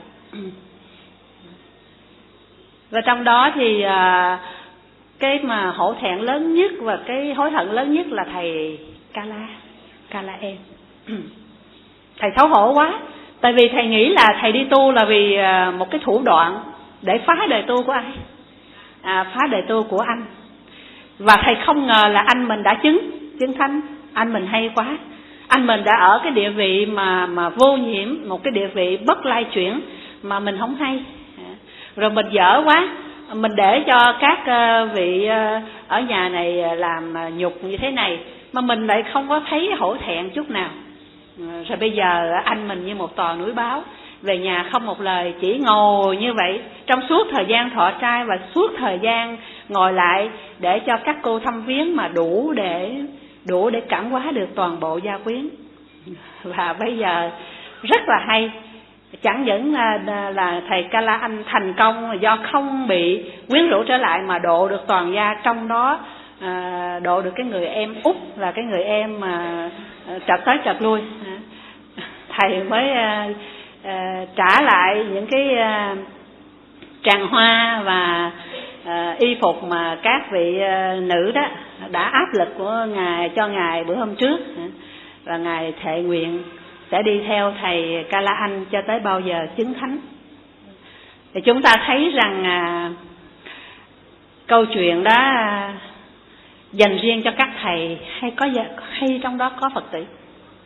Và trong đó thì cái mà hổ thẹn lớn nhất và cái hối hận lớn nhất là thầy Kala, Kala em. Thầy xấu hổ quá, tại vì thầy nghĩ là thầy đi tu là vì một cái thủ đoạn để phá đời tu của ai, à, phá đời tu của anh. Và thầy không ngờ là anh mình đã chứng chứng thánh. Anh mình hay quá, anh mình đã ở cái địa vị mà mà vô nhiễm, một cái địa vị bất lai chuyển mà mình không hay. Rồi mình dở quá, mình để cho các vị ở nhà này làm nhục như thế này, mà mình lại không có thấy hổ thẹn chút nào. Rồi bây giờ anh mình như một tòa núi báo, về nhà không một lời, chỉ ngồi như vậy trong suốt thời gian thọ trai và suốt thời gian ngồi lại để cho các cô thăm viếng mà đủ để đủ để cảm hóa được toàn bộ gia quyến. Và bây giờ rất là hay, chẳng những là, là thầy Kala Anh thành công do không bị quyến rũ trở lại mà độ được toàn gia, trong đó à, độ được cái người em út là cái người em mà chợt tới chợt lui. Thầy mới à, à, trả lại những cái à, tràng hoa và à, y phục mà các vị à, nữ đó đã áp lực của ngài cho ngài bữa hôm trước, và ngài thệ nguyện sẽ đi theo thầy Kala Anh cho tới bao giờ chứng thánh. Thì chúng ta thấy rằng à, câu chuyện đó à, dành riêng cho các thầy hay có hay trong đó có Phật tử.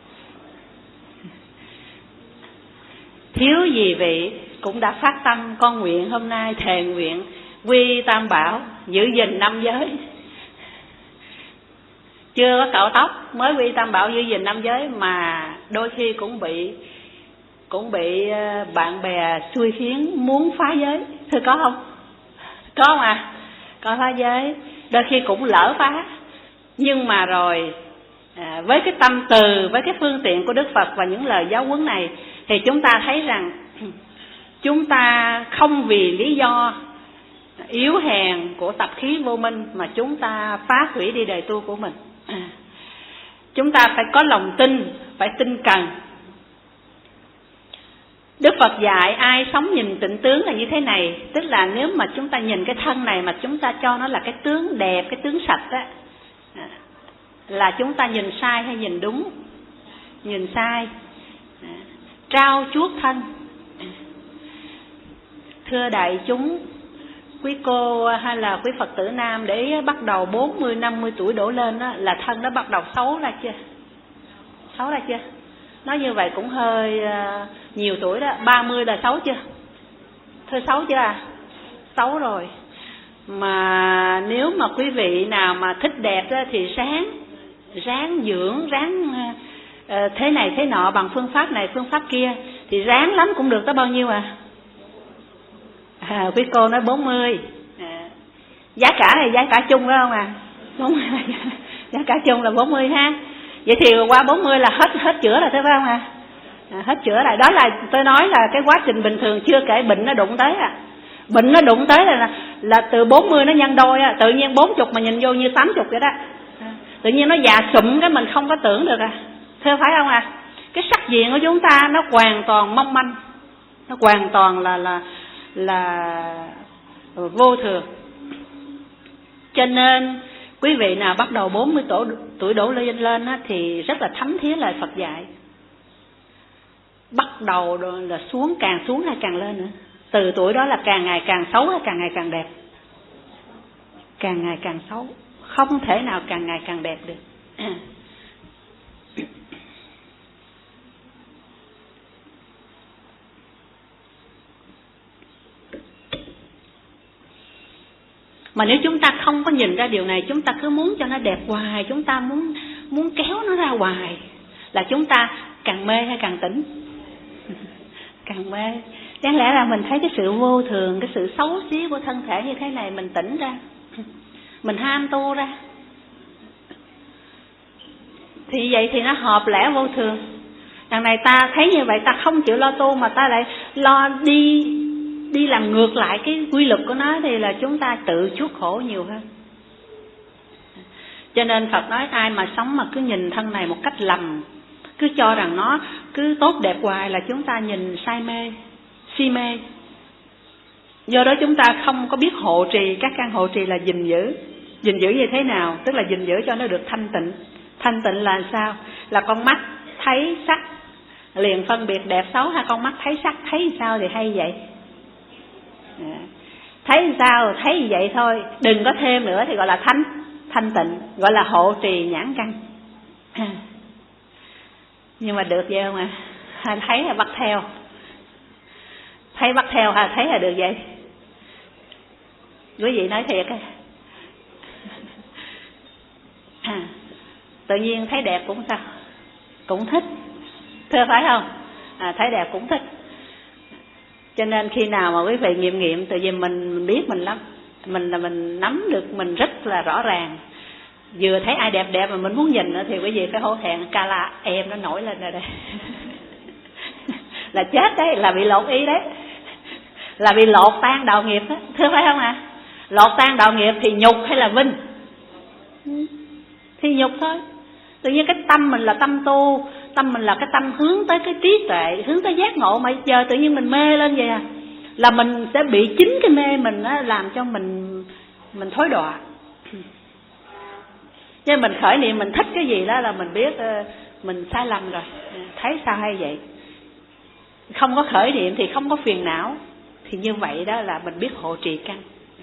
Thiếu gì vị cũng đã phát tâm con nguyện hôm nay thề nguyện quy tam bảo, giữ gìn năm giới. Chưa có cạo tóc mới quy tam bảo giữ gìn năm giới, mà đôi khi cũng bị cũng bị bạn bè xui khiến muốn phá giới. Thưa có không? Có không à? Có phá giới, đôi khi cũng lỡ phá. Nhưng mà rồi à, với cái tâm từ, với cái phương tiện của Đức Phật và những lời giáo huấn này, thì chúng ta thấy rằng chúng ta không vì lý do yếu hèn của tập khí vô minh mà chúng ta phá hủy đi đời tu của mình. À, chúng ta phải có lòng tin, phải tinh cần. Đức Phật dạy ai sống nhìn tịnh tướng là như thế này, tức là nếu mà chúng ta nhìn cái thân này mà chúng ta cho nó là cái tướng đẹp, cái tướng sạch á, là chúng ta nhìn sai hay nhìn đúng? Nhìn sai. Trao chuốt thân. Thưa đại chúng, quý cô hay là quý Phật tử nam, để bắt đầu bốn mươi năm mươi tuổi đổ lên đó, là thân nó bắt đầu xấu ra chưa? Xấu ra chưa? Nói như vậy cũng hơi uh, nhiều tuổi đó. Ba mươi là xấu chưa? Thưa xấu chưa à? Xấu rồi. Mà nếu mà quý vị nào mà thích đẹp đó, thì ráng Ráng dưỡng, ráng uh, thế này thế nọ bằng phương pháp này phương pháp kia, thì ráng lắm cũng được tới bao nhiêu à? À, quý cô nói bốn mươi. À, giá cả này giá cả chung phải không à? bốn mươi. Giá cả chung là bốn mươi ha. Vậy thì qua bốn mươi là hết hết chữa rồi, phải không à? À, hết chữa rồi. Đó là tôi nói là cái quá trình bình thường, chưa kể bệnh nó đụng tới à. Bệnh nó đụng tới là là từ bốn mươi nó nhân đôi à, tự nhiên bốn mươi mà nhìn vô như tám mươi vậy đó. À, tự nhiên nó già sụm cái mình không có tưởng được à. Thưa phải không à? Cái sắc diện của chúng ta nó hoàn toàn mong manh, nó hoàn toàn là là là vô thường. Cho nên Quý vị nào bắt đầu bốn mươi tuổi đổ lên lên á, thì rất là thấm thía lời Phật dạy. Bắt đầu là xuống, càng xuống hay càng lên nữa. Từ tuổi đó là càng ngày càng xấu hay càng ngày càng đẹp? Càng ngày càng xấu, không thể nào càng ngày càng đẹp được. Mà nếu chúng ta không có nhìn ra điều này, chúng ta cứ muốn cho nó đẹp hoài, chúng ta muốn muốn kéo nó ra hoài, là chúng ta càng mê hay càng tỉnh? Càng mê. Đáng lẽ là mình thấy cái sự vô thường, cái sự xấu xí của thân thể như thế này, mình tỉnh ra, mình ham tu ra. Thì vậy thì nó hợp lẽ vô thường. Đằng này ta thấy như vậy, ta không chịu lo tu mà ta lại lo đi đi làm ngược lại cái quy luật của nó, thì là chúng ta tự chuốc khổ nhiều hơn. Cho nên Phật nói ai mà sống mà cứ nhìn thân này một cách lầm, cứ cho rằng nó cứ tốt đẹp hoài, là chúng ta nhìn say mê, si mê. Do đó chúng ta không có biết hộ trì. Các căn hộ trì là gìn giữ. Gìn giữ như thế nào? Tức là gìn giữ cho nó được thanh tịnh. Thanh tịnh là sao? Là con mắt thấy sắc liền phân biệt đẹp xấu, hay con mắt thấy sắc thấy sao thì hay vậy? Thấy sao thấy vậy thôi, đừng có thêm nữa, thì gọi là thanh thanh tịnh, gọi là hộ trì nhãn căn. Nhưng mà được vậy không ạ? À? Thấy là bắt theo, thấy bắt theo hay thấy là được vậy? Quý vị nói thiệt à, tự nhiên thấy đẹp cũng sao? Cũng thích, thưa phải không? À, thấy đẹp cũng thích. Cho nên khi nào mà quý vị nghiệm nghiệm, tự nhiên mình biết mình lắm, mình là mình nắm được mình rất là rõ ràng. Vừa thấy ai đẹp đẹp mà mình muốn nhìn nữa thì quý vị phải hổ thẹn, ca la em nó nổi lên rồi đây. Là chết đấy, là bị lột ý đấy, là bị lột tan đạo nghiệp đó, thưa phải không ạ? À? Lột tan đạo nghiệp thì nhục hay là vinh? Thì nhục thôi. Tự nhiên cái tâm mình là tâm tu, tâm mình là cái tâm hướng tới cái trí tuệ, hướng tới giác ngộ, mà giờ tự nhiên mình mê lên vậy à, là mình sẽ bị chính cái mê mình á làm cho mình mình thối đọa. Nên mình khởi niệm mình thích cái gì đó là mình biết mình sai lầm rồi, thấy sao hay vậy. Không có khởi niệm thì không có phiền não, thì như vậy đó là mình biết hộ trì căn.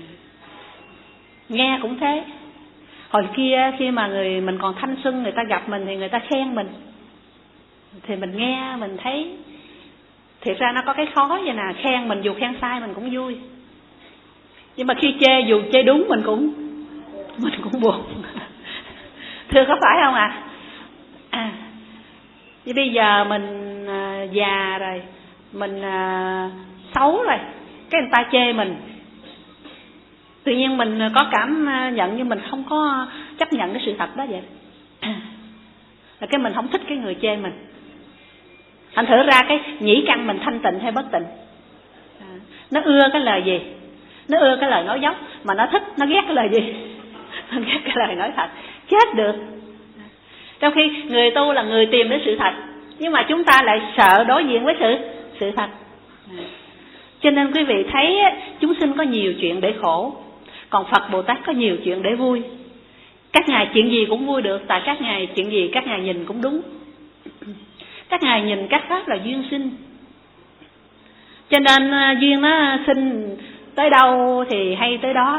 Nghe cũng thế. Hồi kia khi mà người mình còn thanh xuân, người ta gặp mình thì người ta khen mình, thì mình nghe mình thấy thiệt ra nó có cái khó vậy nè, khen mình dù khen sai mình cũng vui, nhưng mà khi chê dù chê đúng mình cũng mình cũng buồn. Thưa có phải không ạ? À? À, chứ bây giờ mình à, già rồi, mình à, xấu rồi, cái người ta chê mình, tự nhiên mình có cảm nhận như mình không có chấp nhận cái sự thật đó vậy. À, là cái mình không thích cái người chê mình. Anh thử ra cái nhĩ căn mình thanh tịnh hay bất tịnh? À, nó ưa cái lời gì? Nó ưa cái lời nói dốc, mà nó thích, nó ghét cái lời gì? Nó ghét cái lời nói thật. Chết được. Trong khi người tu là người tìm đến sự thật, nhưng mà chúng ta lại sợ đối diện với sự sự thật. À, cho nên quý vị thấy chúng sinh có nhiều chuyện để khổ, còn Phật Bồ Tát có nhiều chuyện để vui. Các ngài chuyện gì cũng vui được, tại các ngài chuyện gì các ngài nhìn cũng đúng. Các ngài nhìn các pháp là duyên sinh, cho nên duyên nó sinh tới đâu thì hay tới đó.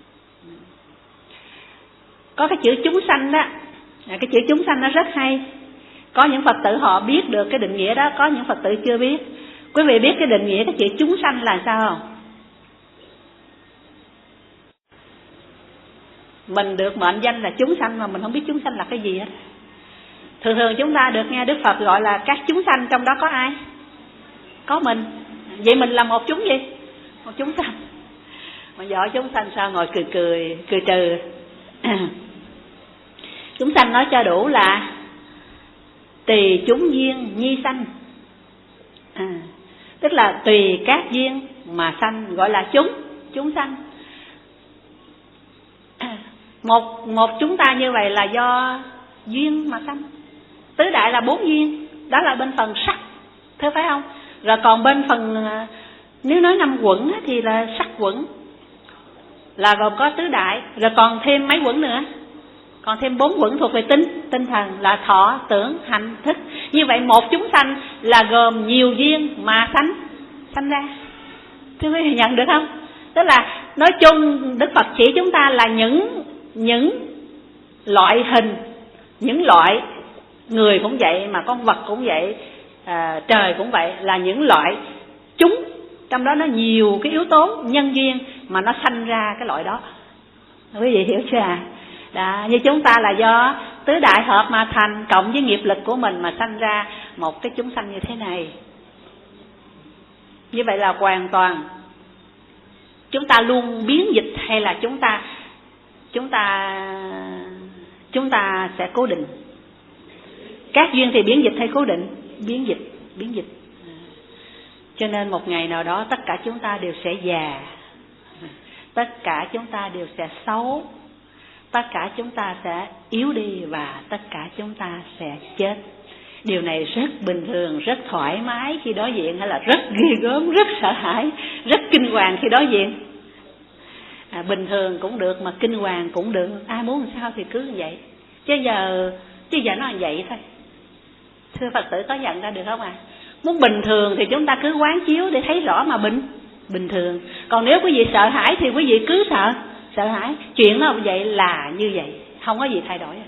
Có cái chữ chúng sanh đó, cái chữ chúng sanh nó rất hay. Có những Phật tử họ biết được cái định nghĩa đó, có những Phật tử chưa biết. Quý vị biết cái định nghĩa cái chữ chúng sanh là sao không? Mình được mệnh danh là chúng sanh mà mình không biết chúng sanh là cái gì hết. Thường thường chúng ta được nghe Đức Phật gọi là các chúng sanh, trong đó có ai? Có mình. Vậy mình là một chúng gì? Một chúng sanh. Mà giỏi chúng sanh sao ngồi cười cười, cười trừ. Chúng sanh nói cho đủ là tùy chúng duyên nhi sanh. À, tức là tùy các duyên mà sanh, gọi là chúng, chúng sanh. À, một, một chúng ta như vậy là do duyên mà sanh. Tứ đại là bốn duyên, đó là bên phần sắc, thế phải không? Rồi còn bên phần, nếu nói năm quẩn thì là sắc quẩn, là gồm có tứ đại, rồi còn thêm mấy quẩn nữa? Còn thêm bốn quẩn thuộc về tinh, tinh thần là thọ, tưởng, hành, thức. Như vậy một chúng sanh là gồm nhiều duyên mà sanh sanh ra. Thưa quý vị nhận được không? Tức là nói chung Đức Phật chỉ chúng ta là những những loại hình, những loại người cũng vậy, mà con vật cũng vậy, à, trời cũng vậy, là những loại chúng. Trong đó nó nhiều cái yếu tố nhân duyên mà nó sanh ra cái loại đó. Quý vị hiểu chưa à? Đó, như chúng ta là do tứ đại hợp mà thành, cộng với nghiệp lực của mình mà sanh ra một cái chúng sanh như thế này. Như vậy là hoàn toàn chúng ta luôn biến dịch, hay là chúng ta chúng ta chúng ta sẽ cố định? Các duyên thì biến dịch hay cố định? Biến dịch, biến dịch. Cho nên một ngày nào đó tất cả chúng ta đều sẽ già, tất cả chúng ta đều sẽ xấu, tất cả chúng ta sẽ yếu đi, và tất cả chúng ta sẽ chết. Điều này rất bình thường, rất thoải mái khi đối diện, hay là rất ghê gớm, rất sợ hãi, rất kinh hoàng khi đối diện? À, bình thường cũng được mà kinh hoàng cũng được, ai muốn làm sao thì cứ như vậy. Chứ giờ chứ giờ nó là vậy thôi. Thưa Phật tử có nhận ra được không à? Muốn bình thường thì chúng ta cứ quán chiếu để thấy rõ mà bình bình thường. Còn nếu quý vị sợ hãi thì quý vị cứ sợ sợ hãi. Chuyện nó vậy là như vậy, không có gì thay đổi.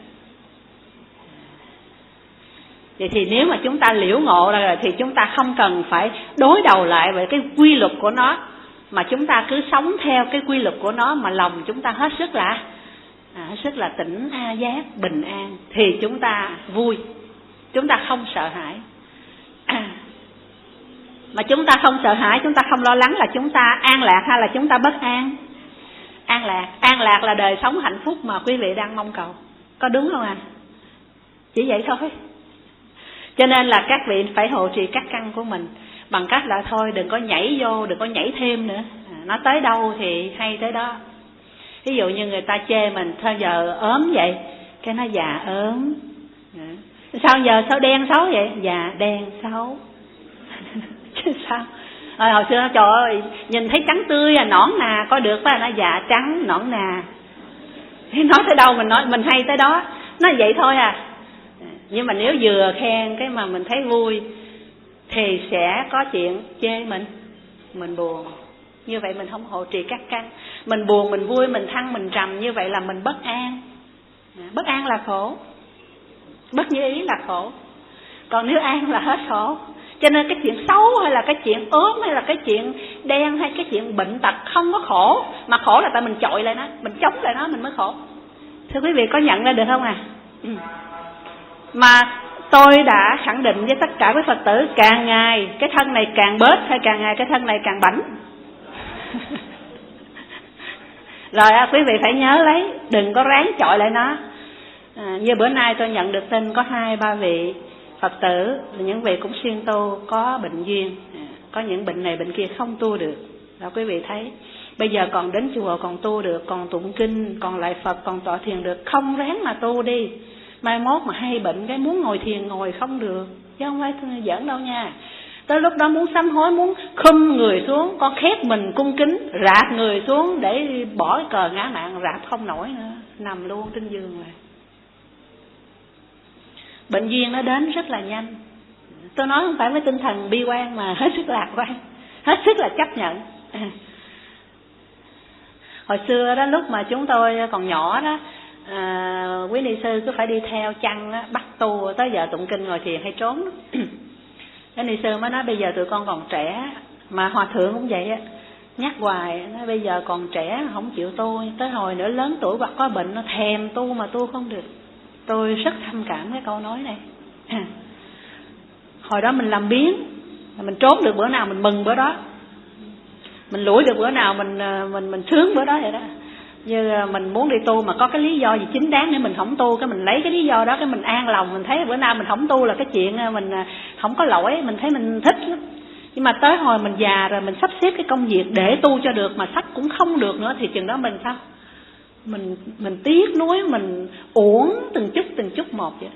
Vậy thì nếu mà chúng ta liễu ngộ ra rồi thì chúng ta không cần phải đối đầu lại với cái quy luật của nó, mà chúng ta cứ sống theo cái quy luật của nó, mà lòng chúng ta hết sức là à, hết sức là tỉnh a giác, bình an, thì chúng ta vui, chúng ta không sợ hãi. À, mà chúng ta không sợ hãi, chúng ta không lo lắng là chúng ta an lạc hay là chúng ta bất an? An lạc, an lạc là đời sống hạnh phúc mà quý vị đang mong cầu. Có đúng không à? Chỉ vậy thôi. Cho nên là các vị phải hộ trì các căn của mình bằng cách là thôi đừng có nhảy vô, đừng có nhảy thêm nữa. À, nó tới đâu thì hay tới đó. Ví dụ như người ta chê mình sao giờ ốm vậy, cái nó già ốm. À, sao giờ sao đen xấu vậy? Già đen xấu. Chứ sao? Rồi hồi xưa trời ơi, nhìn thấy trắng tươi à, nõn nà, có được phải, nó già trắng nõn nà. Nói tới đâu mình nói mình hay tới đó, nó vậy thôi à. Nhưng mà nếu vừa khen cái mà mình thấy vui thì sẽ có chuyện chê mình, mình buồn. Như vậy mình không hộ trì các căn. Mình buồn, mình vui, mình thăng, mình trầm, như vậy là mình bất an. Bất an là khổ, bất như ý là khổ. Còn nếu an là hết khổ. Cho nên cái chuyện xấu hay là cái chuyện ốm hay là cái chuyện đen hay cái chuyện bệnh tật không có khổ. Mà khổ là tại mình chọi lại nó, mình chống lại nó mình mới khổ. Thưa quý vị có nhận ra được không à? Ừ. Mà tôi đã khẳng định với tất cả quý Phật tử, càng ngày cái thân này càng bớt hay càng ngày cái thân này càng bảnh. Rồi à, quý vị phải nhớ lấy, đừng có ráng chọi lại nó. À, như bữa nay tôi nhận được tin có hai ba vị Phật tử, những vị cũng siêng tu, có bệnh duyên, à, có những bệnh này bệnh kia không tu được. Đó quý vị thấy, bây giờ còn đến chùa còn tu được, còn tụng kinh, còn lại Phật, còn tọa thiền được, không ráng mà tu đi. Mai mốt mà hay bệnh cái muốn ngồi thiền ngồi không được, chứ không phải giỡn đâu nha. Tới lúc đó muốn sám hối, muốn khum người xuống, con khép mình cung kính, rạp người xuống để bỏ cái cờ ngã mạng, rạp không nổi nữa, nằm luôn trên giường rồi. Bệnh duyên nó đến rất là nhanh. Tôi nói không phải với tinh thần bi quan mà hết sức lạc quan, hết sức là chấp nhận. Hồi xưa đó lúc mà chúng tôi còn nhỏ đó, à, quý ni sư cứ phải đi theo chăn á, bắt tu, tới giờ tụng kinh ngồi thiền hay trốn. Cái ni sư mới nói bây giờ tụi con còn trẻ, mà hòa thượng cũng vậy á, nhắc hoài, nói bây giờ còn trẻ không chịu tu, tới hồi nữa lớn tuổi hoặc có bệnh nó thèm tu mà tu không được. Tôi rất thâm cảm cái câu nói này. Hồi đó mình làm biến, mình trốn được bữa nào mình mừng bữa đó, mình lủi được bữa nào mình mình mình sướng bữa đó vậy đó. Như mình muốn đi tu mà có cái lý do gì chính đáng để mình không tu, cái mình lấy cái lý do đó cái mình an lòng, mình thấy bữa nào mình không tu là cái chuyện mình không có lỗi, mình thấy mình thích lắm. Nhưng mà tới hồi mình già rồi, mình sắp xếp cái công việc để tu cho được mà sắp cũng không được nữa, thì chừng đó mình sao? Mình mình tiếc nuối, mình uổng từng chút từng chút một vậy.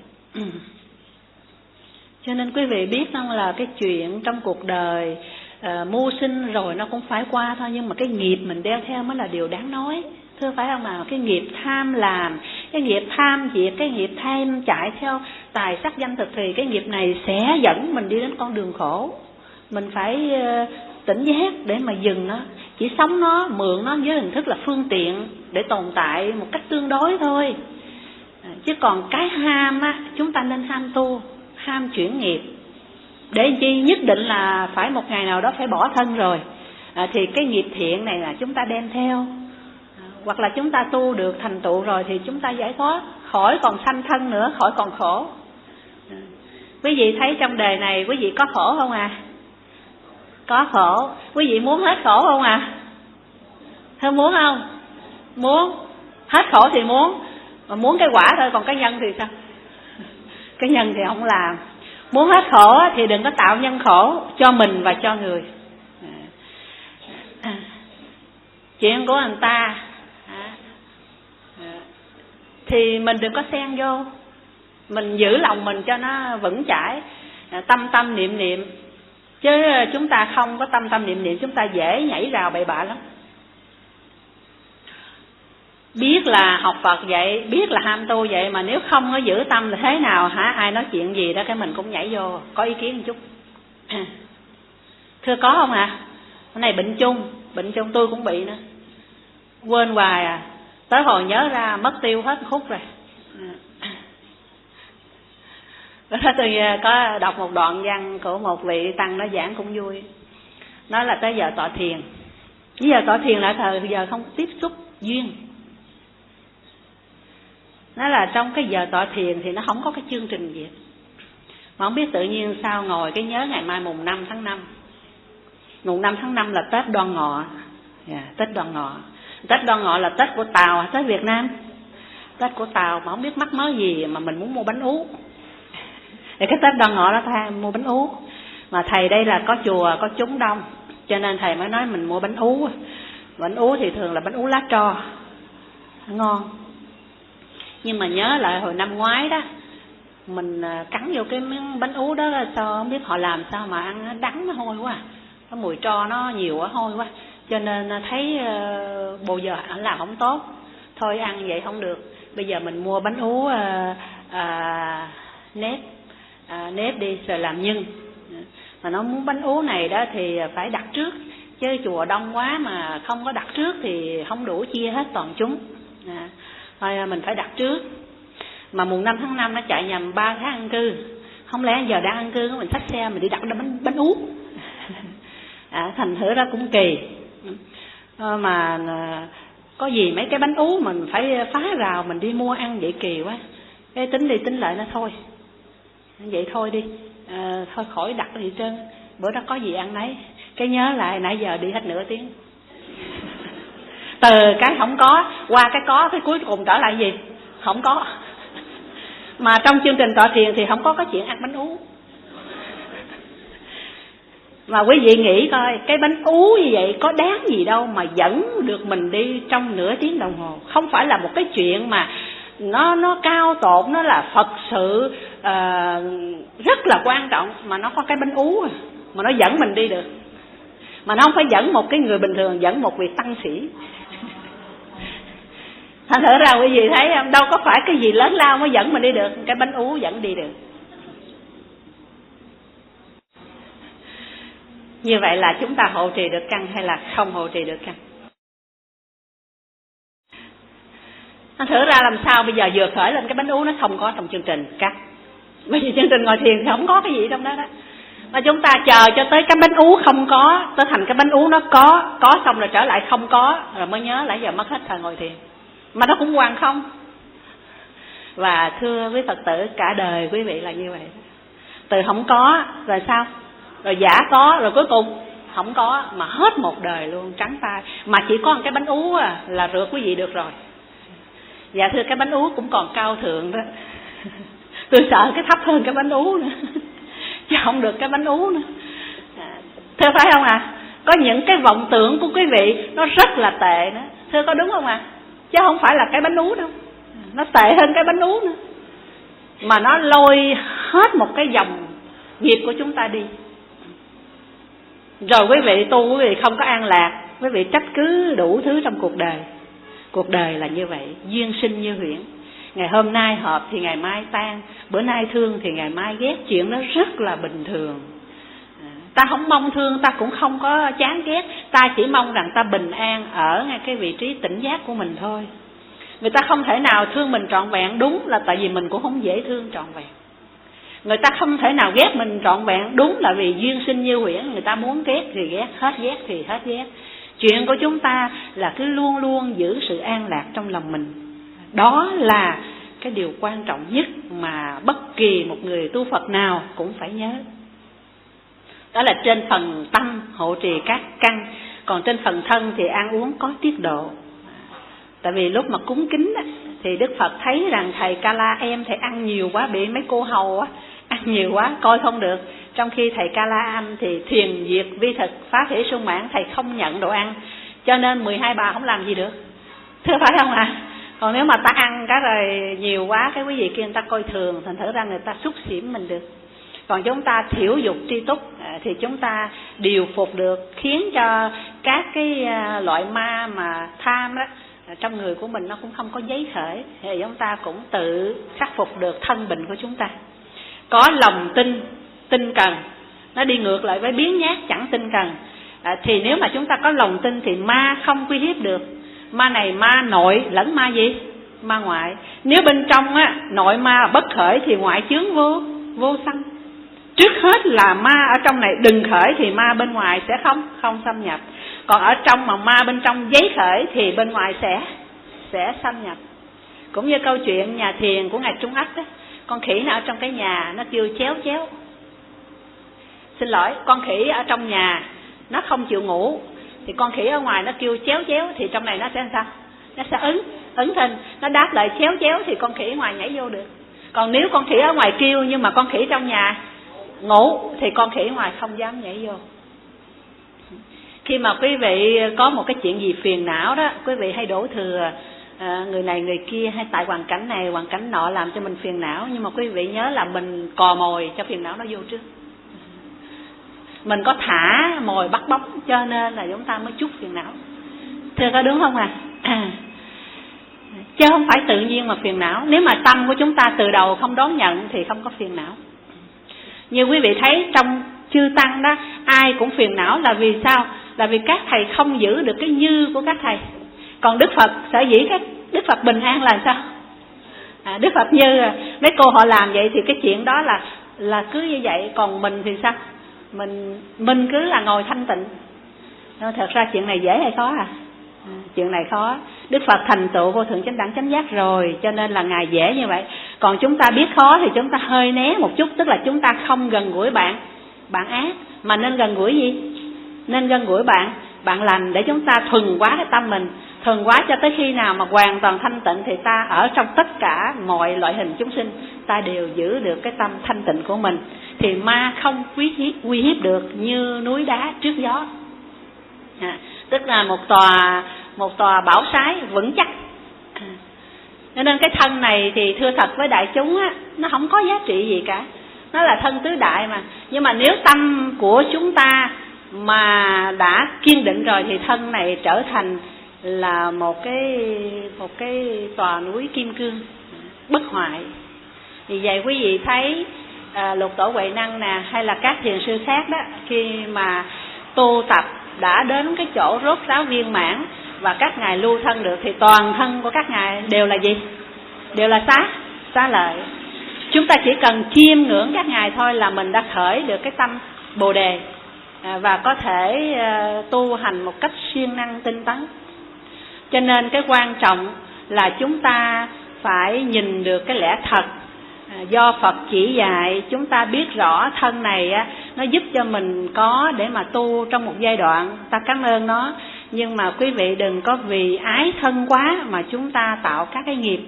Cho nên quý vị biết không, là cái chuyện trong cuộc đời uh, mưu sinh rồi nó cũng phải qua thôi, nhưng mà cái nghiệp mình đeo theo mới là điều đáng nói. Thưa phải không nào? Cái nghiệp tham làm, cái nghiệp tham diệt, cái nghiệp tham chạy theo tài sắc danh thực, thì cái nghiệp này sẽ dẫn mình đi đến con đường khổ. Mình phải tỉnh giác để mà dừng nó, chỉ sống nó, mượn nó với hình thức là phương tiện để tồn tại một cách tương đối thôi. Chứ còn cái ham á, chúng ta nên ham tu, ham chuyển nghiệp. Để chi? Nhất định là phải một ngày nào đó phải bỏ thân rồi, à, thì cái nghiệp thiện này là chúng ta đem theo. À, hoặc là chúng ta tu được thành tựu rồi thì chúng ta giải thoát, khỏi còn sanh thân nữa, khỏi còn khổ. À, quý vị thấy trong đời này quý vị có khổ không à? Có khổ. Quý vị muốn hết khổ không à? Không muốn không? Muốn. Hết khổ thì muốn, mà muốn cái quả thôi, còn cái nhân thì sao? Cái nhân thì không làm. Muốn hết khổ thì đừng có tạo nhân khổ cho mình và cho người. À, chuyện của người ta à, à, thì mình đừng có xen vô, mình giữ lòng mình cho nó vững chãi, à, tâm tâm niệm niệm. Chứ chúng ta không có tâm tâm niệm niệm, chúng ta dễ nhảy rào bậy bạ lắm. Biết là học Phật vậy, biết là ham tu vậy, mà nếu không có giữ tâm là thế nào hả? Ai nói chuyện gì đó cái mình cũng nhảy vô, có ý kiến một chút. Thưa có không ạ? À? Cái này bệnh chung, bệnh chung tôi cũng bị nữa. Quên hoài à, tới hồi nhớ ra mất tiêu hết khúc rồi. Đó tôi có đọc một đoạn văn của một vị tăng, nó giảng cũng vui. Nói là tới giờ tọa thiền. Bây giờ tọa thiền là thời giờ không tiếp xúc duyên. Nó là trong cái giờ tọa thiền thì nó không có cái chương trình gì. Mà không biết tự nhiên sao ngồi cái nhớ ngày mai mùng năm tháng năm. Mùng năm tháng năm là Tết Đoan Ngọ. Yeah, Tết Đoan Ngọ. Tết Đoan Ngọ là Tết của Tàu, Tết Việt Nam. Tết của Tàu mà không biết mắc mớ gì mà mình muốn mua bánh ú. Thì cái Tết Đoan Ngọ đó thầy mua bánh ú. Mà thầy đây là có chùa, có chúng đông, cho nên thầy mới nói mình mua bánh ú. Bánh ú thì thường là bánh ú lá tro, ngon. Nhưng mà nhớ lại hồi năm ngoái đó, mình cắn vô cái miếng bánh ú đó, sao không biết họ làm sao mà ăn nó đắng, nó hôi quá, cái mùi tro nó nhiều quá, hôi quá, cho nên thấy uh, bồ giờ anh làm không tốt, thôi ăn vậy không được. Bây giờ mình mua bánh ú uh, uh, nếp uh, nếp đi rồi làm nhân. Mà nó muốn bánh ú này đó thì phải đặt trước, chứ chùa đông quá mà không có đặt trước thì không đủ chia hết toàn chúng. À, thôi mình phải đặt trước. Mà mùng năm tháng năm nó chạy nhầm ba tháng ăn cư, không lẽ giờ đang ăn cư mình xách xe mình đi đặt bánh bánh ú. À, thành thử ra cũng kỳ. À, mà có gì mấy cái bánh ú mình phải phá rào mình đi mua ăn vậy kỳ quá. Cái tính đi tính lại nó thôi, vậy thôi đi, à, thôi khỏi đặt gì trơn, bữa đó có gì ăn nấy. Cái nhớ lại nãy giờ đi hết nửa tiếng, từ cái không có qua cái có, cái cuối cùng trở lại gì không có. Mà trong chương trình tọa thiền thì không có cái chuyện ăn bánh ú. Mà quý vị nghĩ coi, cái bánh ú như vậy có đáng gì đâu mà dẫn được mình đi trong nửa tiếng đồng hồ. Không phải là một cái chuyện mà nó nó cao tột, nó là Phật sự uh, rất là quan trọng, mà nó có cái bánh ú à, mà nó dẫn mình đi được. Mà nó không phải dẫn một cái người bình thường, dẫn một vị tăng sĩ. Thành thử ra quý vị thấy không, đâu có phải cái gì lớn lao mới dẫn mình đi được, cái bánh ú dẫn đi được. Như vậy là chúng ta hộ trì được căn hay là không hộ trì được căn? Thành thử ra làm sao bây giờ vừa khởi lên cái bánh ú nó không có trong chương trình cắt. Bởi vì chương trình ngồi thiền thì không có cái gì trong đó đó. Mà chúng ta chờ cho tới cái bánh ú không có, tới thành cái bánh ú nó có, có xong rồi trở lại không có, rồi mới nhớ lại giờ mất hết thời ngồi thiền. Mà nó cũng hoàn không. Và thưa quý Phật tử, cả đời quý vị là như vậy. Từ không có rồi sao, rồi giả có, rồi cuối cùng không có, mà hết một đời luôn, trắng tay. Mà chỉ có một cái bánh ú à, là rượt quý vị được rồi. Dạ thưa, cái bánh ú cũng còn cao thượng đó. Tôi sợ cái thấp hơn cái bánh ú nữa, chứ không được cái bánh ú nữa. Thưa phải không ạ? À? Có những cái vọng tưởng của quý vị nó rất là tệ nữa. Thưa có đúng không ạ? À? Chứ không phải là cái bánh ú đâu, nó tệ hơn cái bánh ú nữa. Mà nó lôi hết một cái dòng nghiệp của chúng ta đi. Rồi quý vị tu, quý vị không có an lạc, quý vị trách cứ đủ thứ trong cuộc đời. Cuộc đời là như vậy, duyên sinh như huyễn. Ngày hôm nay hợp thì ngày mai tan, bữa nay thương thì ngày mai ghét, chuyện đó rất là bình thường. Ta không mong thương, ta cũng không có chán ghét, ta chỉ mong rằng ta bình an ở ngay cái vị trí tỉnh giác của mình thôi. Người ta không thể nào thương mình trọn vẹn, đúng là tại vì mình cũng không dễ thương trọn vẹn. Người ta không thể nào ghét mình trọn vẹn, đúng là vì duyên sinh như huyễn, người ta muốn ghét thì ghét, hết ghét thì hết ghét. Chuyện của chúng ta là cứ luôn luôn giữ sự an lạc trong lòng mình. Đó là cái điều quan trọng nhất mà bất kỳ một người tu Phật nào cũng phải nhớ. Đó là trên phần tâm hộ trì các căn, còn trên phần thân thì ăn uống có tiết độ. Tại vì lúc mà cúng kính thì Đức Phật thấy rằng thầy Ca La em thầy ăn nhiều quá, bị mấy cô hầu á ăn nhiều quá coi không được. Trong khi thầy Ca La Am thì thiền diệt vi thực, phá thể sung mãn, thầy không nhận đồ ăn, cho nên mười hai bà không làm gì được, thưa phải không ạ? À? Còn nếu mà ta ăn cái rồi nhiều quá, cái quý vị kia người ta coi thường, thành thử ra người ta xúc xỉm mình được. Còn chúng ta thiểu dục tri túc thì chúng ta điều phục được, khiến cho các cái loại ma mà tham đó trong người của mình nó cũng không có giấy khởi, thì chúng ta cũng tự khắc phục được thân bệnh của chúng ta. Có lòng tin, tin cần, nó đi ngược lại với biến nhát chẳng tin cần. À, thì nếu mà chúng ta có lòng tin thì ma không uy hiếp được. Ma này ma nội lẫn ma gì? Ma ngoại. Nếu bên trong á, nội ma bất khởi thì ngoại chướng vô vô sanh. Trước hết là ma ở trong này đừng khởi thì ma bên ngoài sẽ không không xâm nhập. Còn ở trong mà ma bên trong giấy khởi thì bên ngoài sẽ sẽ xâm nhập. Cũng như câu chuyện nhà thiền của ngài Trung Ách đó, con khỉ nó ở trong cái nhà nó kêu chéo chéo. Xin lỗi, con khỉ ở trong nhà nó không chịu ngủ, thì con khỉ ở ngoài nó kêu chéo chéo, thì trong này nó sẽ làm sao? Nó sẽ ứng ứng thình, nó đáp lại chéo chéo thì con khỉ ngoài nhảy vô được. Còn nếu con khỉ ở ngoài kêu nhưng mà con khỉ trong nhà ngủ thì con khỉ ngoài không dám nhảy vô. Khi mà quý vị có một cái chuyện gì phiền não đó, quý vị hay đổ thừa à, người này người kia, hay tại hoàn cảnh này hoàn cảnh nọ làm cho mình phiền não. Nhưng mà quý vị nhớ là mình cò mồi cho phiền não nó vô trước. Mình có thả mồi bắt bóng, cho nên là chúng ta mới chút phiền não. Thưa có đúng không à? à Chứ không phải tự nhiên mà phiền não. Nếu mà tâm của chúng ta từ đầu không đón nhận thì không có phiền não. Như quý vị thấy trong chư tăng đó, ai cũng phiền não là vì sao? Là vì các thầy không giữ được cái như của các thầy. Còn Đức Phật sở dĩ các Đức Phật bình an là sao? À, Đức Phật như mấy cô họ làm vậy thì cái chuyện đó là là cứ như vậy. Còn mình thì sao? Mình mình cứ là ngồi thanh tịnh. Thật ra chuyện này dễ hay khó à? à chuyện này khó. Đức Phật thành tựu vô thượng chánh đẳng chánh giác rồi, cho nên là ngài dễ như vậy. Còn chúng ta biết khó thì chúng ta hơi né một chút, tức là chúng ta không gần gũi bạn bạn ác, mà nên gần gũi gì? Nên gần gũi bạn bạn lành, để chúng ta thuần hóa cái tâm mình, thuần hóa cho tới khi nào mà hoàn toàn thanh tịnh thì ta ở trong tất cả mọi loại hình chúng sinh, ta đều giữ được cái tâm thanh tịnh của mình, thì ma không uy hiếp uy hiếp được như núi đá trước gió. À, tức là một tòa một tòa bảo sái vững chắc. À, cho nên cái thân này thì thưa thật với đại chúng á, nó không có giá trị gì cả, nó là thân tứ đại mà. Nhưng mà nếu tâm của chúng ta mà đã kiên định rồi thì thân này trở thành là một cái một cái tòa núi kim cương bất hoại. Vì vậy quý vị thấy à, Lục Tổ Huệ Năng nè, hay là các thiền sư khác đó, khi mà tu tập đã đến cái chỗ rốt ráo viên mãn và các ngài lưu thân được thì toàn thân của các ngài đều là gì? Đều là xá xá lợi. Chúng ta chỉ cần chiêm ngưỡng các ngài thôi là mình đã khởi được cái tâm Bồ đề à, và có thể à, tu hành một cách siêng năng tinh tấn. Cho nên cái quan trọng là chúng ta phải nhìn được cái lẽ thật à, do Phật chỉ dạy. Chúng ta biết rõ thân này á, nó giúp cho mình có để mà tu trong một giai đoạn, ta cảm ơn nó. Nhưng mà quý vị đừng có vì ái thân quá mà chúng ta tạo các cái nghiệp.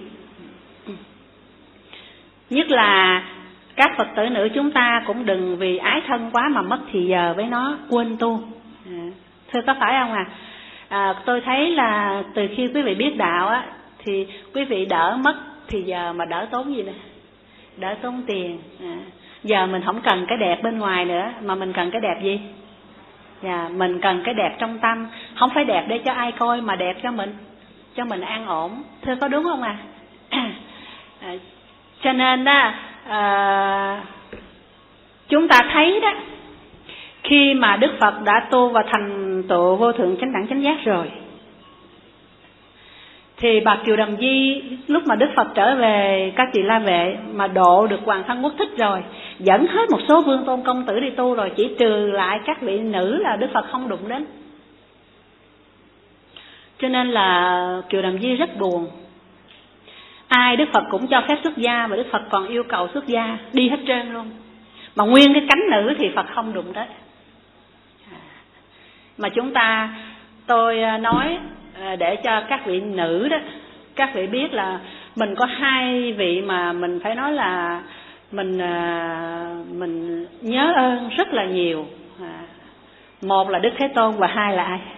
Nhất là các Phật tử nữ chúng ta cũng đừng vì ái thân quá mà mất thì giờ với nó, quên tu. À, thưa có phải không à? à? Tôi thấy là từ khi quý vị biết đạo á, thì quý vị đỡ mất thì giờ mà đỡ tốn gì nè? Đỡ tốn tiền. À, giờ mình không cần cái đẹp bên ngoài nữa, mà mình cần cái đẹp gì? Dạ, mình cần cái đẹp trong tâm. Không phải đẹp để cho ai coi mà đẹp cho mình, cho mình an ổn. Thưa có đúng không à? Cho nên đó à, chúng ta thấy đó, khi mà Đức Phật đã tu và thành tựu vô thượng chánh đẳng chánh giác rồi, thì bà Kiều Đàm Di lúc mà Đức Phật trở về các Tỳ La Vệ mà độ được Hoàng Thân Quốc Thích rồi, dẫn hết một số vương tôn công tử đi tu rồi, chỉ trừ lại các vị nữ là Đức Phật không đụng đến. Cho nên là Kiều Đàm Di rất buồn. Ai Đức Phật cũng cho phép xuất gia, và Đức Phật còn yêu cầu xuất gia đi hết trơn luôn, mà nguyên cái cánh nữ thì Phật không đụng tới. Mà chúng ta, tôi nói để cho các vị nữ đó, các vị biết là mình có hai vị mà mình phải nói là mình mình nhớ ơn rất là nhiều. Một là Đức Thế Tôn và hai là ai?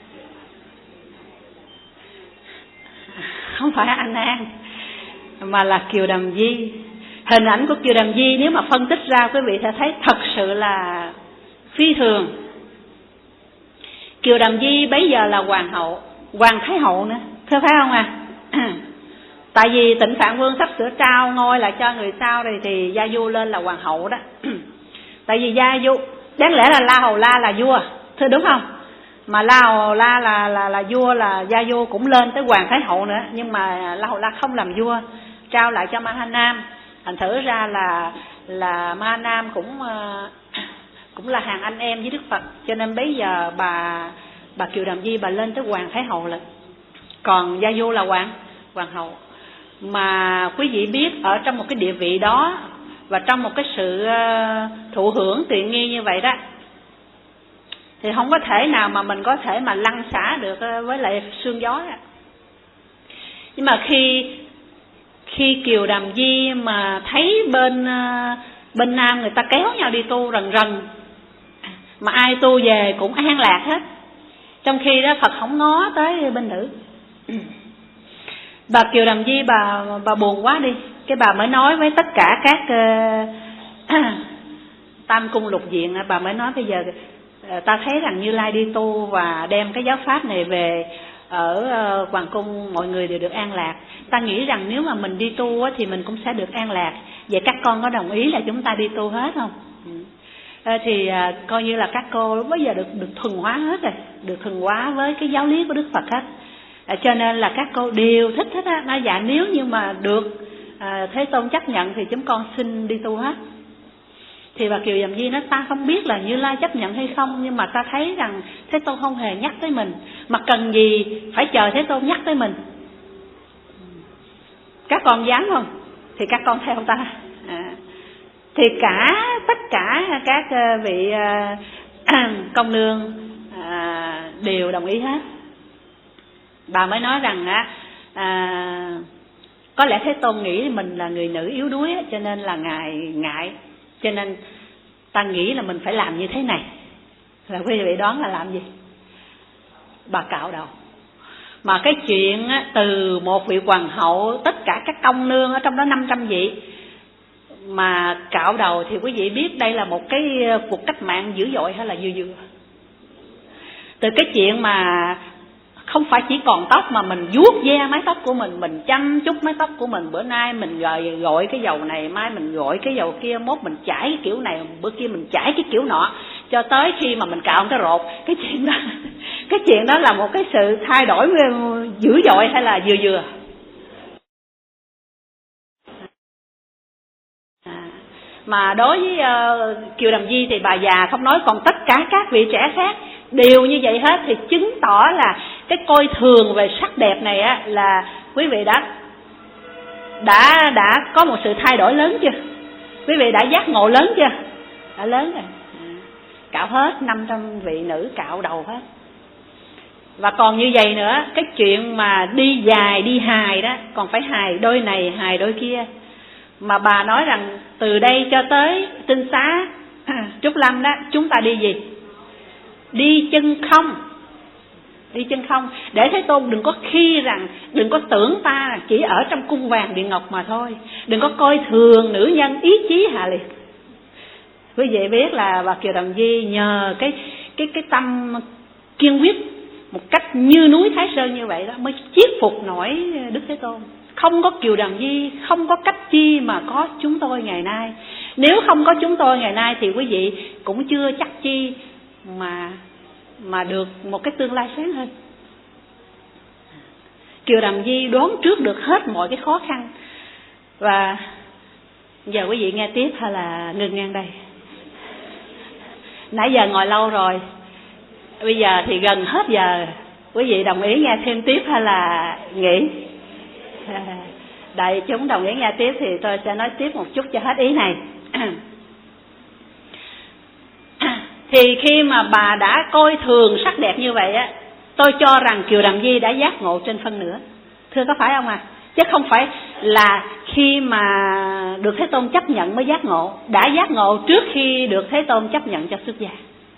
Không phải A Nan mà là Kiều Đàm Di. Hình ảnh của Kiều Đàm Di nếu mà phân tích ra, quý vị sẽ thấy thật sự là phi thường. Kiều Đàm Di bấy giờ là hoàng hậu, hoàng thái hậu nữa, thưa phải không à? Tại vì Tịnh Phạn Vương sắp sửa trao ngôi lại cho người sau rồi, thì Gia Du lên là hoàng hậu đó. Tại vì Gia Du đáng lẽ là La Hầu La là vua, thưa đúng không? Mà La Hầu La là là là vua, là Gia Du cũng lên tới hoàng thái hậu nữa, nhưng mà La Hầu La không làm vua, trao lại cho Ma Ha Nam. Thành thử ra là là Ma Ha Nam cũng cũng là hàng anh em với Đức Phật, cho nên bây giờ bà bà Kiều Đàm Di bà lên tới hoàng thái hậu là, còn Gia Du là hoàng hoàng hậu. Mà quý vị biết ở trong một cái địa vị đó và trong một cái sự thụ hưởng tiện nghi như vậy đó, thì không có thể nào mà mình có thể mà lăn xả được với lại sương gió đó. Nhưng mà khi khi Kiều Đàm Di mà thấy bên bên nam người ta kéo nhau đi tu rần rần, mà ai tu về cũng an lạc hết, trong khi đó Phật không ngó tới bên nữ. Bà Kiều Đàm Di bà bà buồn quá đi, cái bà mới nói với tất cả các uh, tam cung lục diện, bà mới nói bây giờ uh, ta thấy rằng Như Lai đi tu và đem cái giáo pháp này về ở uh, hoàng cung, mọi người đều được an lạc. Ta nghĩ rằng nếu mà mình đi tu á, thì mình cũng sẽ được an lạc. Vậy các con có đồng ý là chúng ta đi tu hết không? Uh, thì uh, coi như là các cô bây giờ được được thuần hóa hết rồi, được thuần hóa với cái giáo lý của Đức Phật hết. À, cho nên là các cô đều thích hết á. Nói dạ nếu như mà được à, Thế Tôn chấp nhận thì chúng con xin đi tu hết. Thì bà Kiều Đàm Di nói ta không biết là Như Lai chấp nhận hay không, nhưng mà ta thấy rằng Thế Tôn không hề nhắc tới mình, mà cần gì phải chờ Thế Tôn nhắc tới mình. Các con dám không? Thì các con theo ta. À, thì cả tất cả các vị à, công nương à, đều đồng ý hết. Bà mới nói rằng á, à, có lẽ Thế Tôn nghĩ mình là người nữ yếu đuối á, cho nên là ngài ngại, cho nên ta nghĩ là mình phải làm như thế này. Là quý vị đoán là làm gì? Bà cạo đầu. Mà cái chuyện á, từ một vị hoàng hậu, tất cả các công nương ở trong đó năm trăm vị mà cạo đầu, thì quý vị biết đây là một cái cuộc cách mạng dữ dội hay là vừa vừa. Từ cái chuyện mà không phải chỉ còn tóc mà mình vuốt ve mái tóc của mình, mình chăm chút mái tóc của mình, bữa nay mình gọi, gọi cái dầu này, mai mình gọi cái dầu kia, mốt mình chải cái kiểu này, bữa kia mình chải cái kiểu nọ, cho tới khi mà mình cạo cái rột. Cái chuyện đó cái chuyện đó là một cái sự thay đổi dữ dội hay là vừa vừa? À, mà đối với uh, Kiều Đàm Di thì bà già không nói, còn tất cả các vị trẻ khác đều như vậy hết, thì chứng tỏ là cái coi thường về sắc đẹp này á, là quý vị đã đã đã có một sự thay đổi lớn chưa? Quý vị đã giác ngộ lớn chưa? Đã lớn rồi. Cạo hết năm trăm vị nữ, cạo đầu hết. Và còn như vậy nữa, cái chuyện mà đi dài đi hài đó, còn phải hài đôi này hài đôi kia. Mà bà nói rằng từ đây cho tới Tinh Xá Trúc Lâm đó, chúng ta đi gì? Đi chân không. Đi chân không. Để Thế Tôn đừng có khi rằng, đừng có tưởng ta chỉ ở trong cung vàng điện ngọc mà thôi. Đừng có coi thường nữ nhân ý chí hạ liệt. Quý vị biết là bà Kiều Đàm Di nhờ cái cái cái tâm kiên quyết một cách như núi Thái Sơn như vậy đó mới chiết phục nổi Đức Thế Tôn. Không không có Kiều Đàm Di, không có cách chi mà có chúng tôi ngày nay. Nếu không có chúng tôi ngày nay thì quý vị cũng chưa chắc chi mà mà được một cái tương lai sáng hơn. Kiều Đàm Di đoán trước được hết mọi cái khó khăn. Và giờ quý vị nghe tiếp hay là ngừng ngang đây? Nãy giờ ngồi lâu rồi, bây giờ thì gần hết giờ, quý vị đồng ý nghe thêm tiếp hay là nghỉ? Đại chúng đồng ý nghe tiếp thì tôi sẽ nói tiếp một chút cho hết ý này. Thì khi mà bà đã coi thường sắc đẹp như vậy á, tôi cho rằng Kiều Đàm Di đã giác ngộ trên phân nửa. Thưa có phải không à? Chứ không phải là khi mà được Thế Tôn chấp nhận mới giác ngộ. Đã giác ngộ trước khi được Thế Tôn chấp nhận cho xuất gia.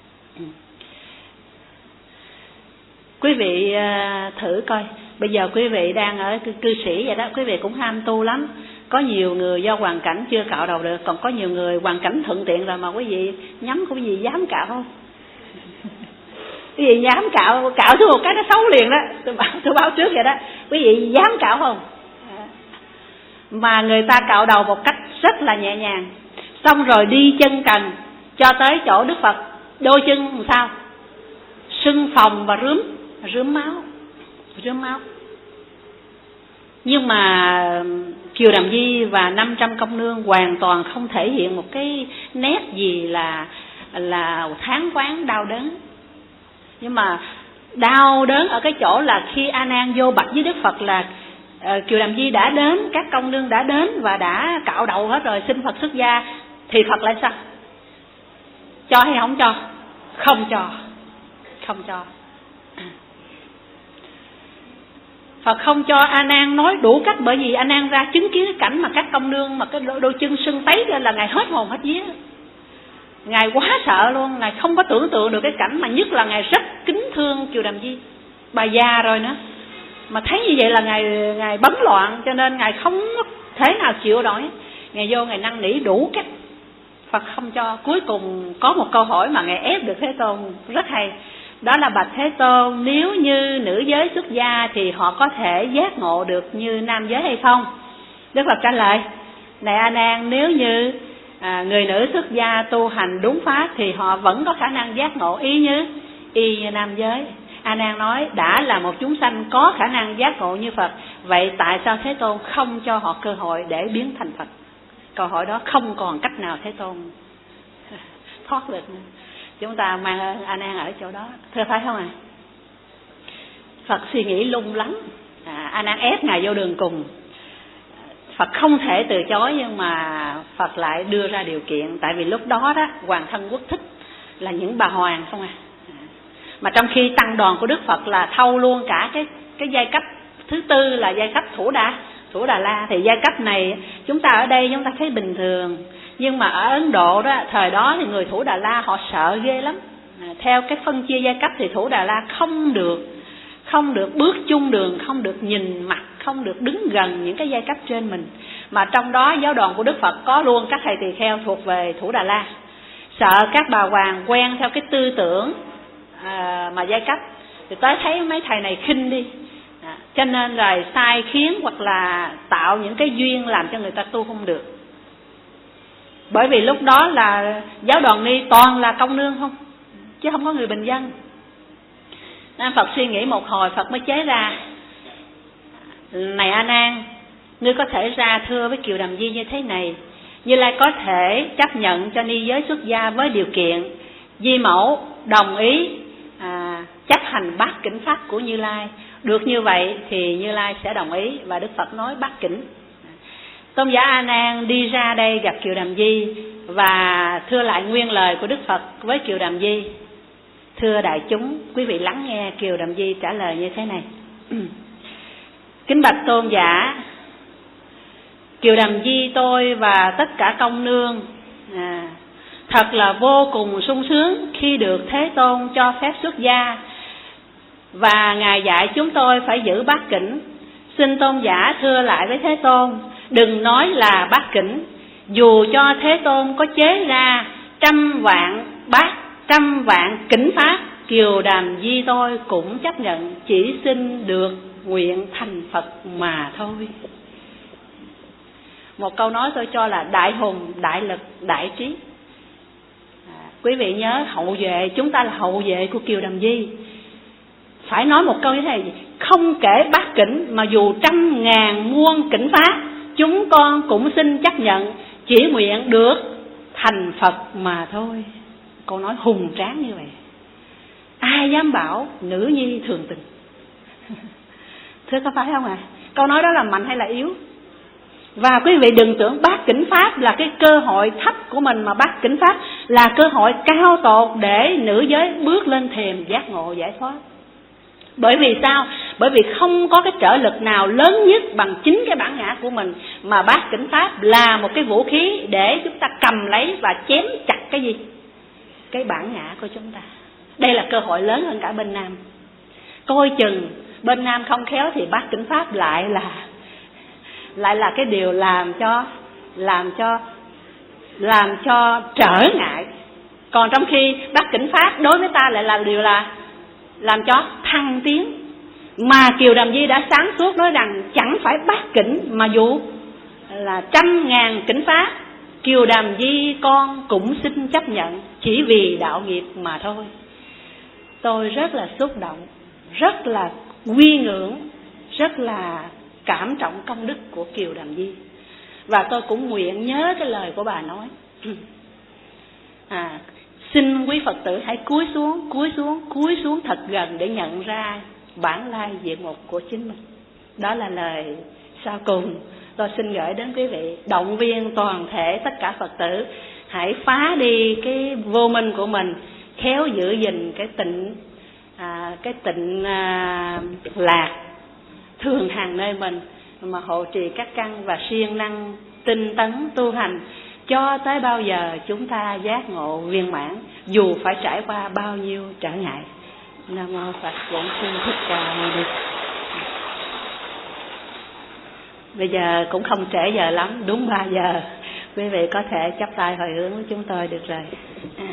Quý vị thử coi, bây giờ quý vị đang ở cư, cư sĩ vậy đó, quý vị cũng ham tu lắm. Có nhiều người do hoàn cảnh chưa cạo đầu được, còn có nhiều người hoàn cảnh thuận tiện rồi mà quý vị nhắm, quý vị dám cạo không? Quý vị dám cạo, cạo xuống một cái nó xấu liền đó, tôi bảo, tôi báo trước vậy đó. Quý vị dám cạo không? Mà người ta cạo đầu một cách rất là nhẹ nhàng, xong rồi đi chân cần cho tới chỗ Đức Phật, đôi chân làm sao? Sưng phồng và rướm, rướm máu, rướm máu. Nhưng mà Kiều Đàm Di và năm trăm công nương hoàn toàn không thể hiện một cái nét gì là là thán quán đau đớn. Nhưng mà đau đớn ở cái chỗ là khi A Nan vô bạch với Đức Phật là uh, Kiều Đàm Di đã đến, các công nương đã đến và đã cạo đầu hết rồi, xin Phật xuất gia, thì Phật lại sao? Cho hay không cho? Không cho, không cho. Phật không cho A Nan nói đủ cách, bởi vì A Nan ra chứng kiến cái cảnh mà các công nương mà cái đôi chân sưng tấy lên là Ngài hết hồn hết vía. Ngài quá sợ luôn, Ngài không có tưởng tượng được cái cảnh, mà nhất là Ngài rất kính thương Kiều Đàm Di, bà già rồi nữa. Mà thấy như vậy là Ngài Ngài bấn loạn, cho nên Ngài không thể nào chịu nổi. Ngài vô Ngài năn nỉ đủ cách, Phật không cho. Cuối cùng có một câu hỏi mà Ngài ép được Thế Tôn rất hay. Đó là bạch Thế Tôn, nếu như nữ giới xuất gia thì họ có thể giác ngộ được như nam giới hay không? Đức Phật trả lời, này A Nan, nếu như à, người nữ xuất gia tu hành đúng pháp thì họ vẫn có khả năng giác ngộ y như y như nam giới. A Nan nói, đã là một chúng sanh có khả năng giác ngộ như Phật, vậy tại sao Thế Tôn không cho họ cơ hội để biến thành Phật? Câu hỏi đó không còn cách nào Thế Tôn thoát được nữa. Chúng ta mang A Nan ở chỗ đó, thưa phải không ạ? À? Phật suy nghĩ lung lắm, à, A Nan ép Ngài vô đường cùng. Phật không thể từ chối, nhưng mà Phật lại đưa ra điều kiện. Tại vì lúc đó đó Hoàng thân quốc thích là những bà hoàng không à. Mà trong khi tăng đoàn của Đức Phật là thâu luôn cả cái cái giai cấp thứ tư là giai cấp Thủ Đà, Thủ Đà La. Thì giai cấp này chúng ta ở đây chúng ta thấy bình thường, nhưng mà ở Ấn Độ đó, thời đó thì người Thủ Đà La họ sợ ghê lắm. À, theo cái phân chia giai cấp thì Thủ Đà La không được không được bước chung đường, không được nhìn mặt, không được đứng gần những cái giai cấp trên mình. Mà trong đó giáo đoàn của Đức Phật có luôn các thầy tỳ kheo thuộc về Thủ Đà La. Sợ các bà hoàng quen theo cái tư tưởng à, mà giai cấp, thì tới thấy mấy thầy này khinh đi, à, cho nên rồi sai khiến hoặc là tạo những cái duyên làm cho người ta tu không được. Bởi vì lúc đó là giáo đoàn Ni toàn là công nương không, chứ không có người bình dân. Nên Phật suy nghĩ một hồi, Phật mới chế ra, này A Nan, ngươi có thể ra thưa với Kiều Đàm Di như thế này: Như Lai có thể chấp nhận cho ni giới xuất gia với điều kiện Di Mẫu đồng ý à, chấp hành bát kỉnh pháp của Như Lai. Được như vậy thì Như Lai sẽ đồng ý. Và Đức Phật nói bát kỉnh. Tôn giả A Nan đi ra đây gặp Kiều Đàm Di và thưa lại nguyên lời của Đức Phật với Kiều Đàm Di. Thưa đại chúng, quý vị lắng nghe Kiều Đàm Di trả lời như thế này: Kính bạch tôn giả, Kiều Đàm Di tôi và tất cả công nương à, thật là vô cùng sung sướng khi được Thế Tôn cho phép xuất gia, và Ngài dạy chúng tôi phải giữ bát kỉnh. Xin tôn giả thưa lại với Thế Tôn, đừng nói là bát kỉnh, dù cho Thế Tôn có chế ra trăm vạn bát, trăm vạn kỉnh pháp, Kiều Đàm Di tôi cũng chấp nhận, chỉ xin được nguyện thành Phật mà thôi. một câu nói tôi cho là đại hùng, đại lực, đại trí. À, quý vị nhớ hậu vệ, chúng ta là hậu vệ của Kiều Đàm Di. Phải nói một câu như thế này: không kể bát kỉnh mà dù trăm ngàn muôn kỉnh pháp, chúng con cũng xin chấp nhận, chỉ nguyện được thành Phật mà thôi. Câu nói hùng tráng như vậy, ai dám bảo nữ nhi thường tình. Thưa có phải không ạ? À? Câu nói đó là mạnh hay là yếu? Và quý vị đừng tưởng bát kỉnh pháp là cái cơ hội thấp của mình, mà bát kỉnh pháp là cơ hội cao tột để nữ giới bước lên thềm giác ngộ giải thoát. Bởi vì sao? Bởi vì không có cái trợ lực nào lớn nhất bằng chính cái bản ngã của mình, mà bát kỉnh pháp là một cái vũ khí để chúng ta cầm lấy và chém chặt cái gì? Cái bản ngã của chúng ta. Đây là cơ hội lớn hơn cả bên Nam. Coi chừng bên Nam không khéo thì bát kỉnh pháp lại là lại là cái điều làm cho làm cho làm cho trở ngại. Còn trong khi bát kỉnh pháp đối với ta lại là điều là làm cho thăng tiến. Mà Kiều Đàm Di đã sáng suốt nói rằng chẳng phải bát kỉnh mà dù là trăm ngàn kỉnh pháp, Kiều Đàm Di con cũng xin chấp nhận, chỉ vì đạo nghiệp mà thôi. Tôi rất là xúc động, rất là quy ngưỡng, rất là cảm trọng công đức của Kiều Đàm Di. Và tôi cũng nguyện nhớ cái lời của bà nói. À, xin quý Phật tử hãy cúi xuống, cúi xuống, cúi xuống thật gần để nhận ra bản lai diện mục của chính mình. Đó là lời sau cùng tôi xin gửi đến quý vị, động viên toàn thể tất cả Phật tử hãy phá đi cái vô minh của mình, khéo giữ gìn cái tịnh à, cái tịnh à, lạc thường hàng nơi mình, mà hộ trì các căn và siêng năng tinh tấn tu hành cho tới bao giờ chúng ta giác ngộ viên mãn, dù phải trải qua bao nhiêu trở ngại. Nam mô Phật Bổn Sư Thích Ca Mâu Ni. Bây giờ cũng không trễ giờ lắm, đúng ba giờ. Quý vị có thể chắp tay hồi hướng với chúng tôi được rồi. À.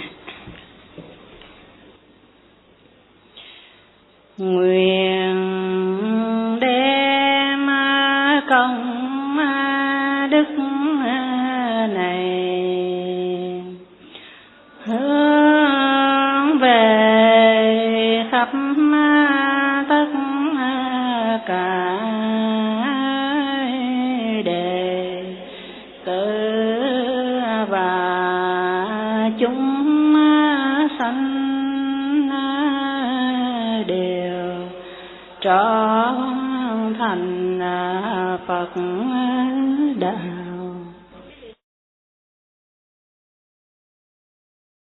Nguyện đem công đức này hướng về khắp tất cả đệ tử và chúng sanh đều trở thành Phật đạo.